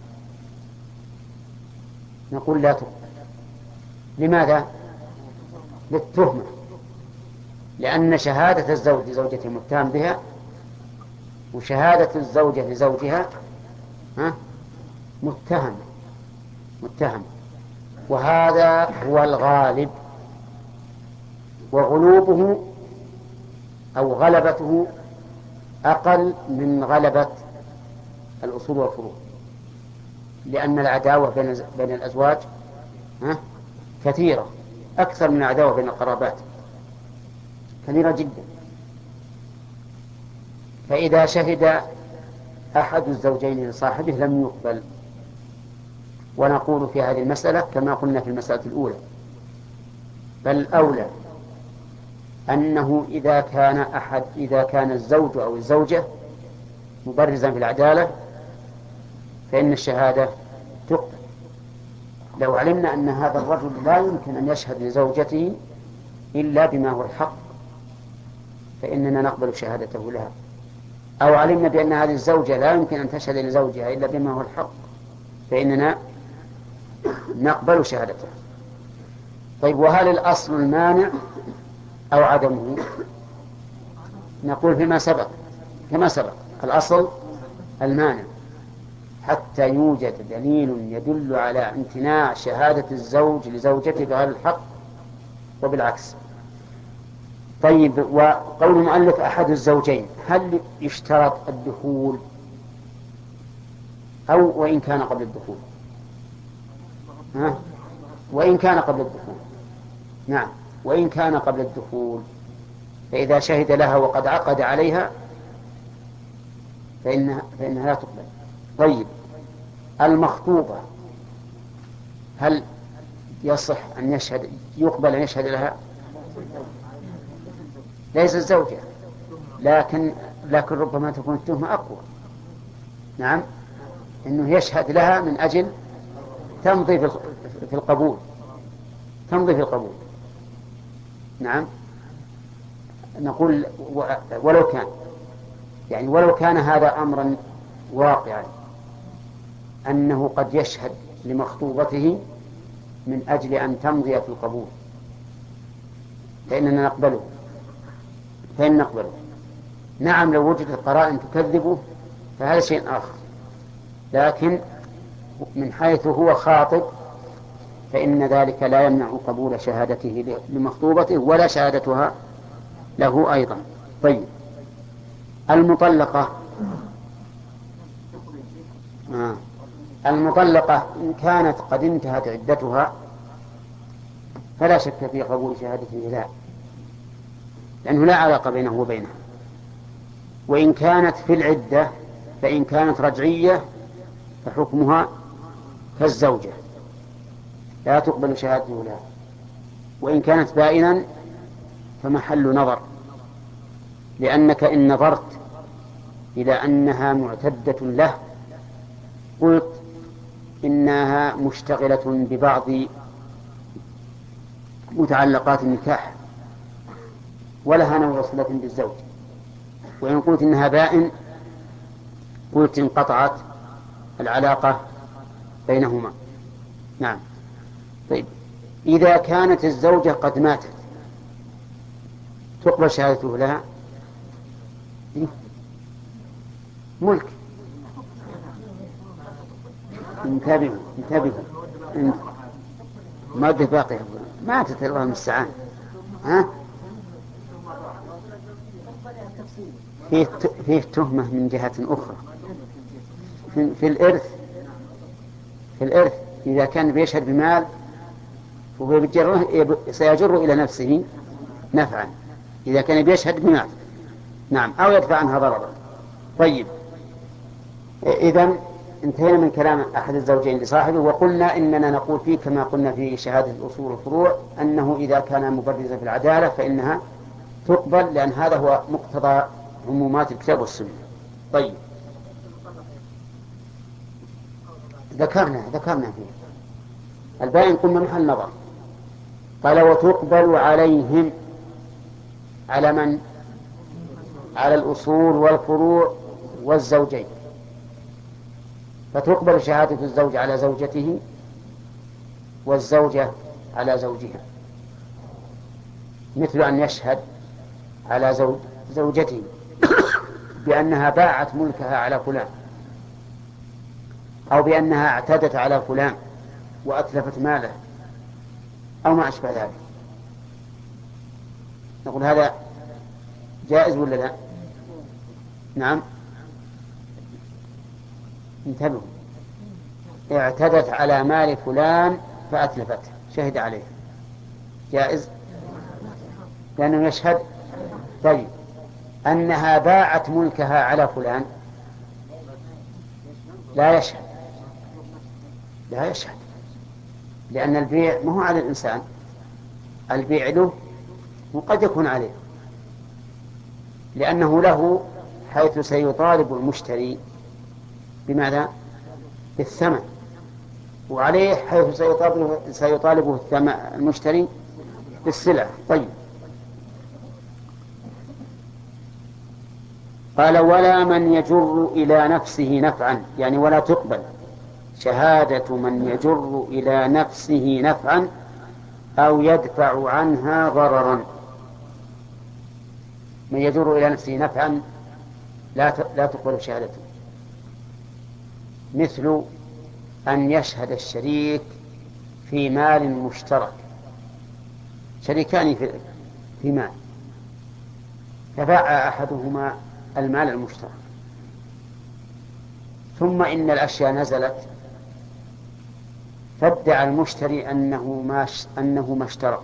نقول لا تقبل. لماذا؟ للتهمة، لأن شهادة الزوج لزوجته متهم بها، وشهادة الزوجة لزوجها ها متهم متهم وهذا هو الغالب، وغلوبه أو غلبته أقل من غلبة الأصول والفروع، لأن العداوة بين بين الأزواج ها كثيرة، أكثر من العداوة بين القرابات، كثيرة جدا. فإذا شهد أحد الزوجين لصاحبه لم يقبل. ونقول في هذه المسألة كما قلنا في المسألة الأولى، بل أولى أنه إذا كان أحد إذا كان الزوج أو الزوجة مبرزا في العدالة فإن الشهادة تقبل. لو علمنا أن هذا الرجل لا يمكن أن يشهد لزوجته إلا بما هو الحق فإننا نقبل شهادته لها، أو علمنا بأن هذه الزوجة لا يمكن أن تشهد لزوجها إلا بما هو الحق فإننا نقبل شهادته. طيب وهل الأصل المانع أو عدمه؟ نقول فيما سبق كما سبق الأصل المانع حتى يوجد دليل يدل على امتناع شهادة الزوج لزوجته بغير الحق وبالعكس. طيب وقول المؤلف أحد الزوجين، هل يشترط الدخول أو وإن كان قبل الدخول؟ ها؟ وإن كان قبل الدخول، نعم وإن كان قبل الدخول، فإذا شهد لها وقد عقد عليها فإنها, فإنها لا تقبل. طيب المخطوبة هل يصح أن يشهد يقبل أن يشهد لها؟ ليس الزوجة، لكن لكن ربما تكون التهمة أقوى. نعم إنه يشهد لها من أجل تمضي في القبول تمضي في القبول. نعم نقول ولو كان يعني ولو كان هذا أمرا واقعا أنه قد يشهد لمخطوبته من أجل أن تمضي في القبول فإننا نقبله فإن نقبله. نعم لو وجدت قرائن تكذبه فهذا شيء آخر، لكن من حيث هو خاطب فإن ذلك لا يمنع قبول شهادته لمخطوبته ولا شهادتها له أيضا. طيب المطلقة آه. المطلقة إن كانت قد انتهت عدتها فلا شك في قبول شهادته لا، لأنه لا علاقة بينه وبينها. وإن كانت في العدة فإن كانت رجعية فحكمها كالزوجة لا تقبل شهادته لها، وإن كانت بائنا فمحل نظر، لأنك إن نظرت إلى أنها معتدة له قلت إنها مشتغلة ببعض متعلقات النكاح ولها نوع صلة بالزوج، وإن قلت إنها بائن قلت انقطعت العلاقة بينهما. نعم. طيب إذا كانت الزوجة قد ماتت تقبل شهادته لها؟ ملك. انتبهوا انتبهوا ما باقي ماتت الله المستعان. ها فيه فيه تهمة من جهة أخرى في, في الإرث في الإرث إذا كان بيشهد بمال فهو سيجر إلى نفسه نفعا إذا كان بيشهد بمال، نعم، أو يدفع عنها ضررا. طيب إذن انتهينا من كلام أحد الزوجين لصاحبه، وقلنا إننا نقول فيه كما قلنا في شهادة الأصول والفروع أنه إذا كان مبرزا في العدالة فإنها تقبل، لأن هذا هو مقتضى عمومات الكتاب والسنة. طيب ذكرنا ذكرنا فيه الباقي قلنا محل نظر. قال وتقبل عليهم على من؟ على الأصول والفروع والزوجين، فتقبل شهادة الزوج على زوجته والزوجة على زوجها، مثل أن يشهد على زوج زوجته بأنها باعت ملكها على فلان، أو بأنها اعتدت على فلان وأتلفت ماله، أو ما أشبه ذلك. نقول هذا جائز ولا لا؟ نعم، انتبهوا، اعتدت على مال فلان فأتلفته، شهد عليه، جائز لأنه يشهد. طيب، أنها باعت ملكها على فلان لا يشهد، لا يشهد، لأن البيع ما هو على الإنسان، البيع له وقد يكون عليه، لأنه له حيث سيطالب المشتري بماذا؟ بالثمن، وعليه حيث سيطالبه, سيطالبه المشتري بالسلع. طيب، قال ولا من يجر إلى نفسه نفعا، يعني ولا تقبل شهادة من يجر إلى نفسه نفعا أو يدفع عنها ضررا. من يجر إلى نفسه نفعا لا لا تقبل شهادته، مثل أن يشهد الشريك في مال مشترك، شريكان في في مال، فباع أحدهما المال المشترك، ثم إن الأشياء نزلت فادعى المشتري أنه ما أنه ما اشترى،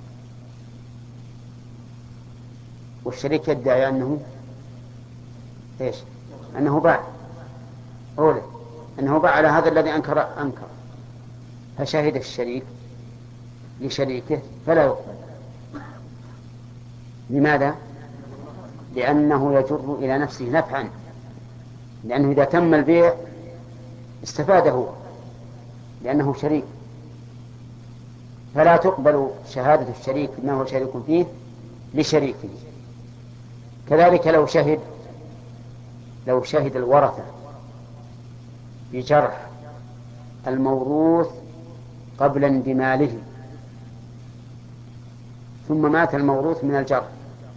والشريك يدعي أنه إيش؟ أنه باع، أولا أنه باع على هذا الذي أنكر أنكر فشهد الشريك لشريكه فلا يقبل. لماذا؟ لأنه يجر إلى نفسه نفعا، لأنه إذا تم البيع استفاد هو لأنه شريك، فلا تقبل شهادة الشريك ما هو شريك فيه لشريكه. كذلك لو شهد لو شهد الورثة بجرح الموروث قبل اندماله، ثم مات الموروث من الجرح،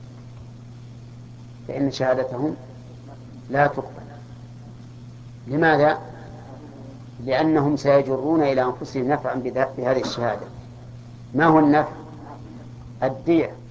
فإن شهادتهم لا تقبل. لماذا؟ لأنهم سيجرون إلى أنفسهم نفعا بهذه الشهادة. ما هو النفع؟ الدية،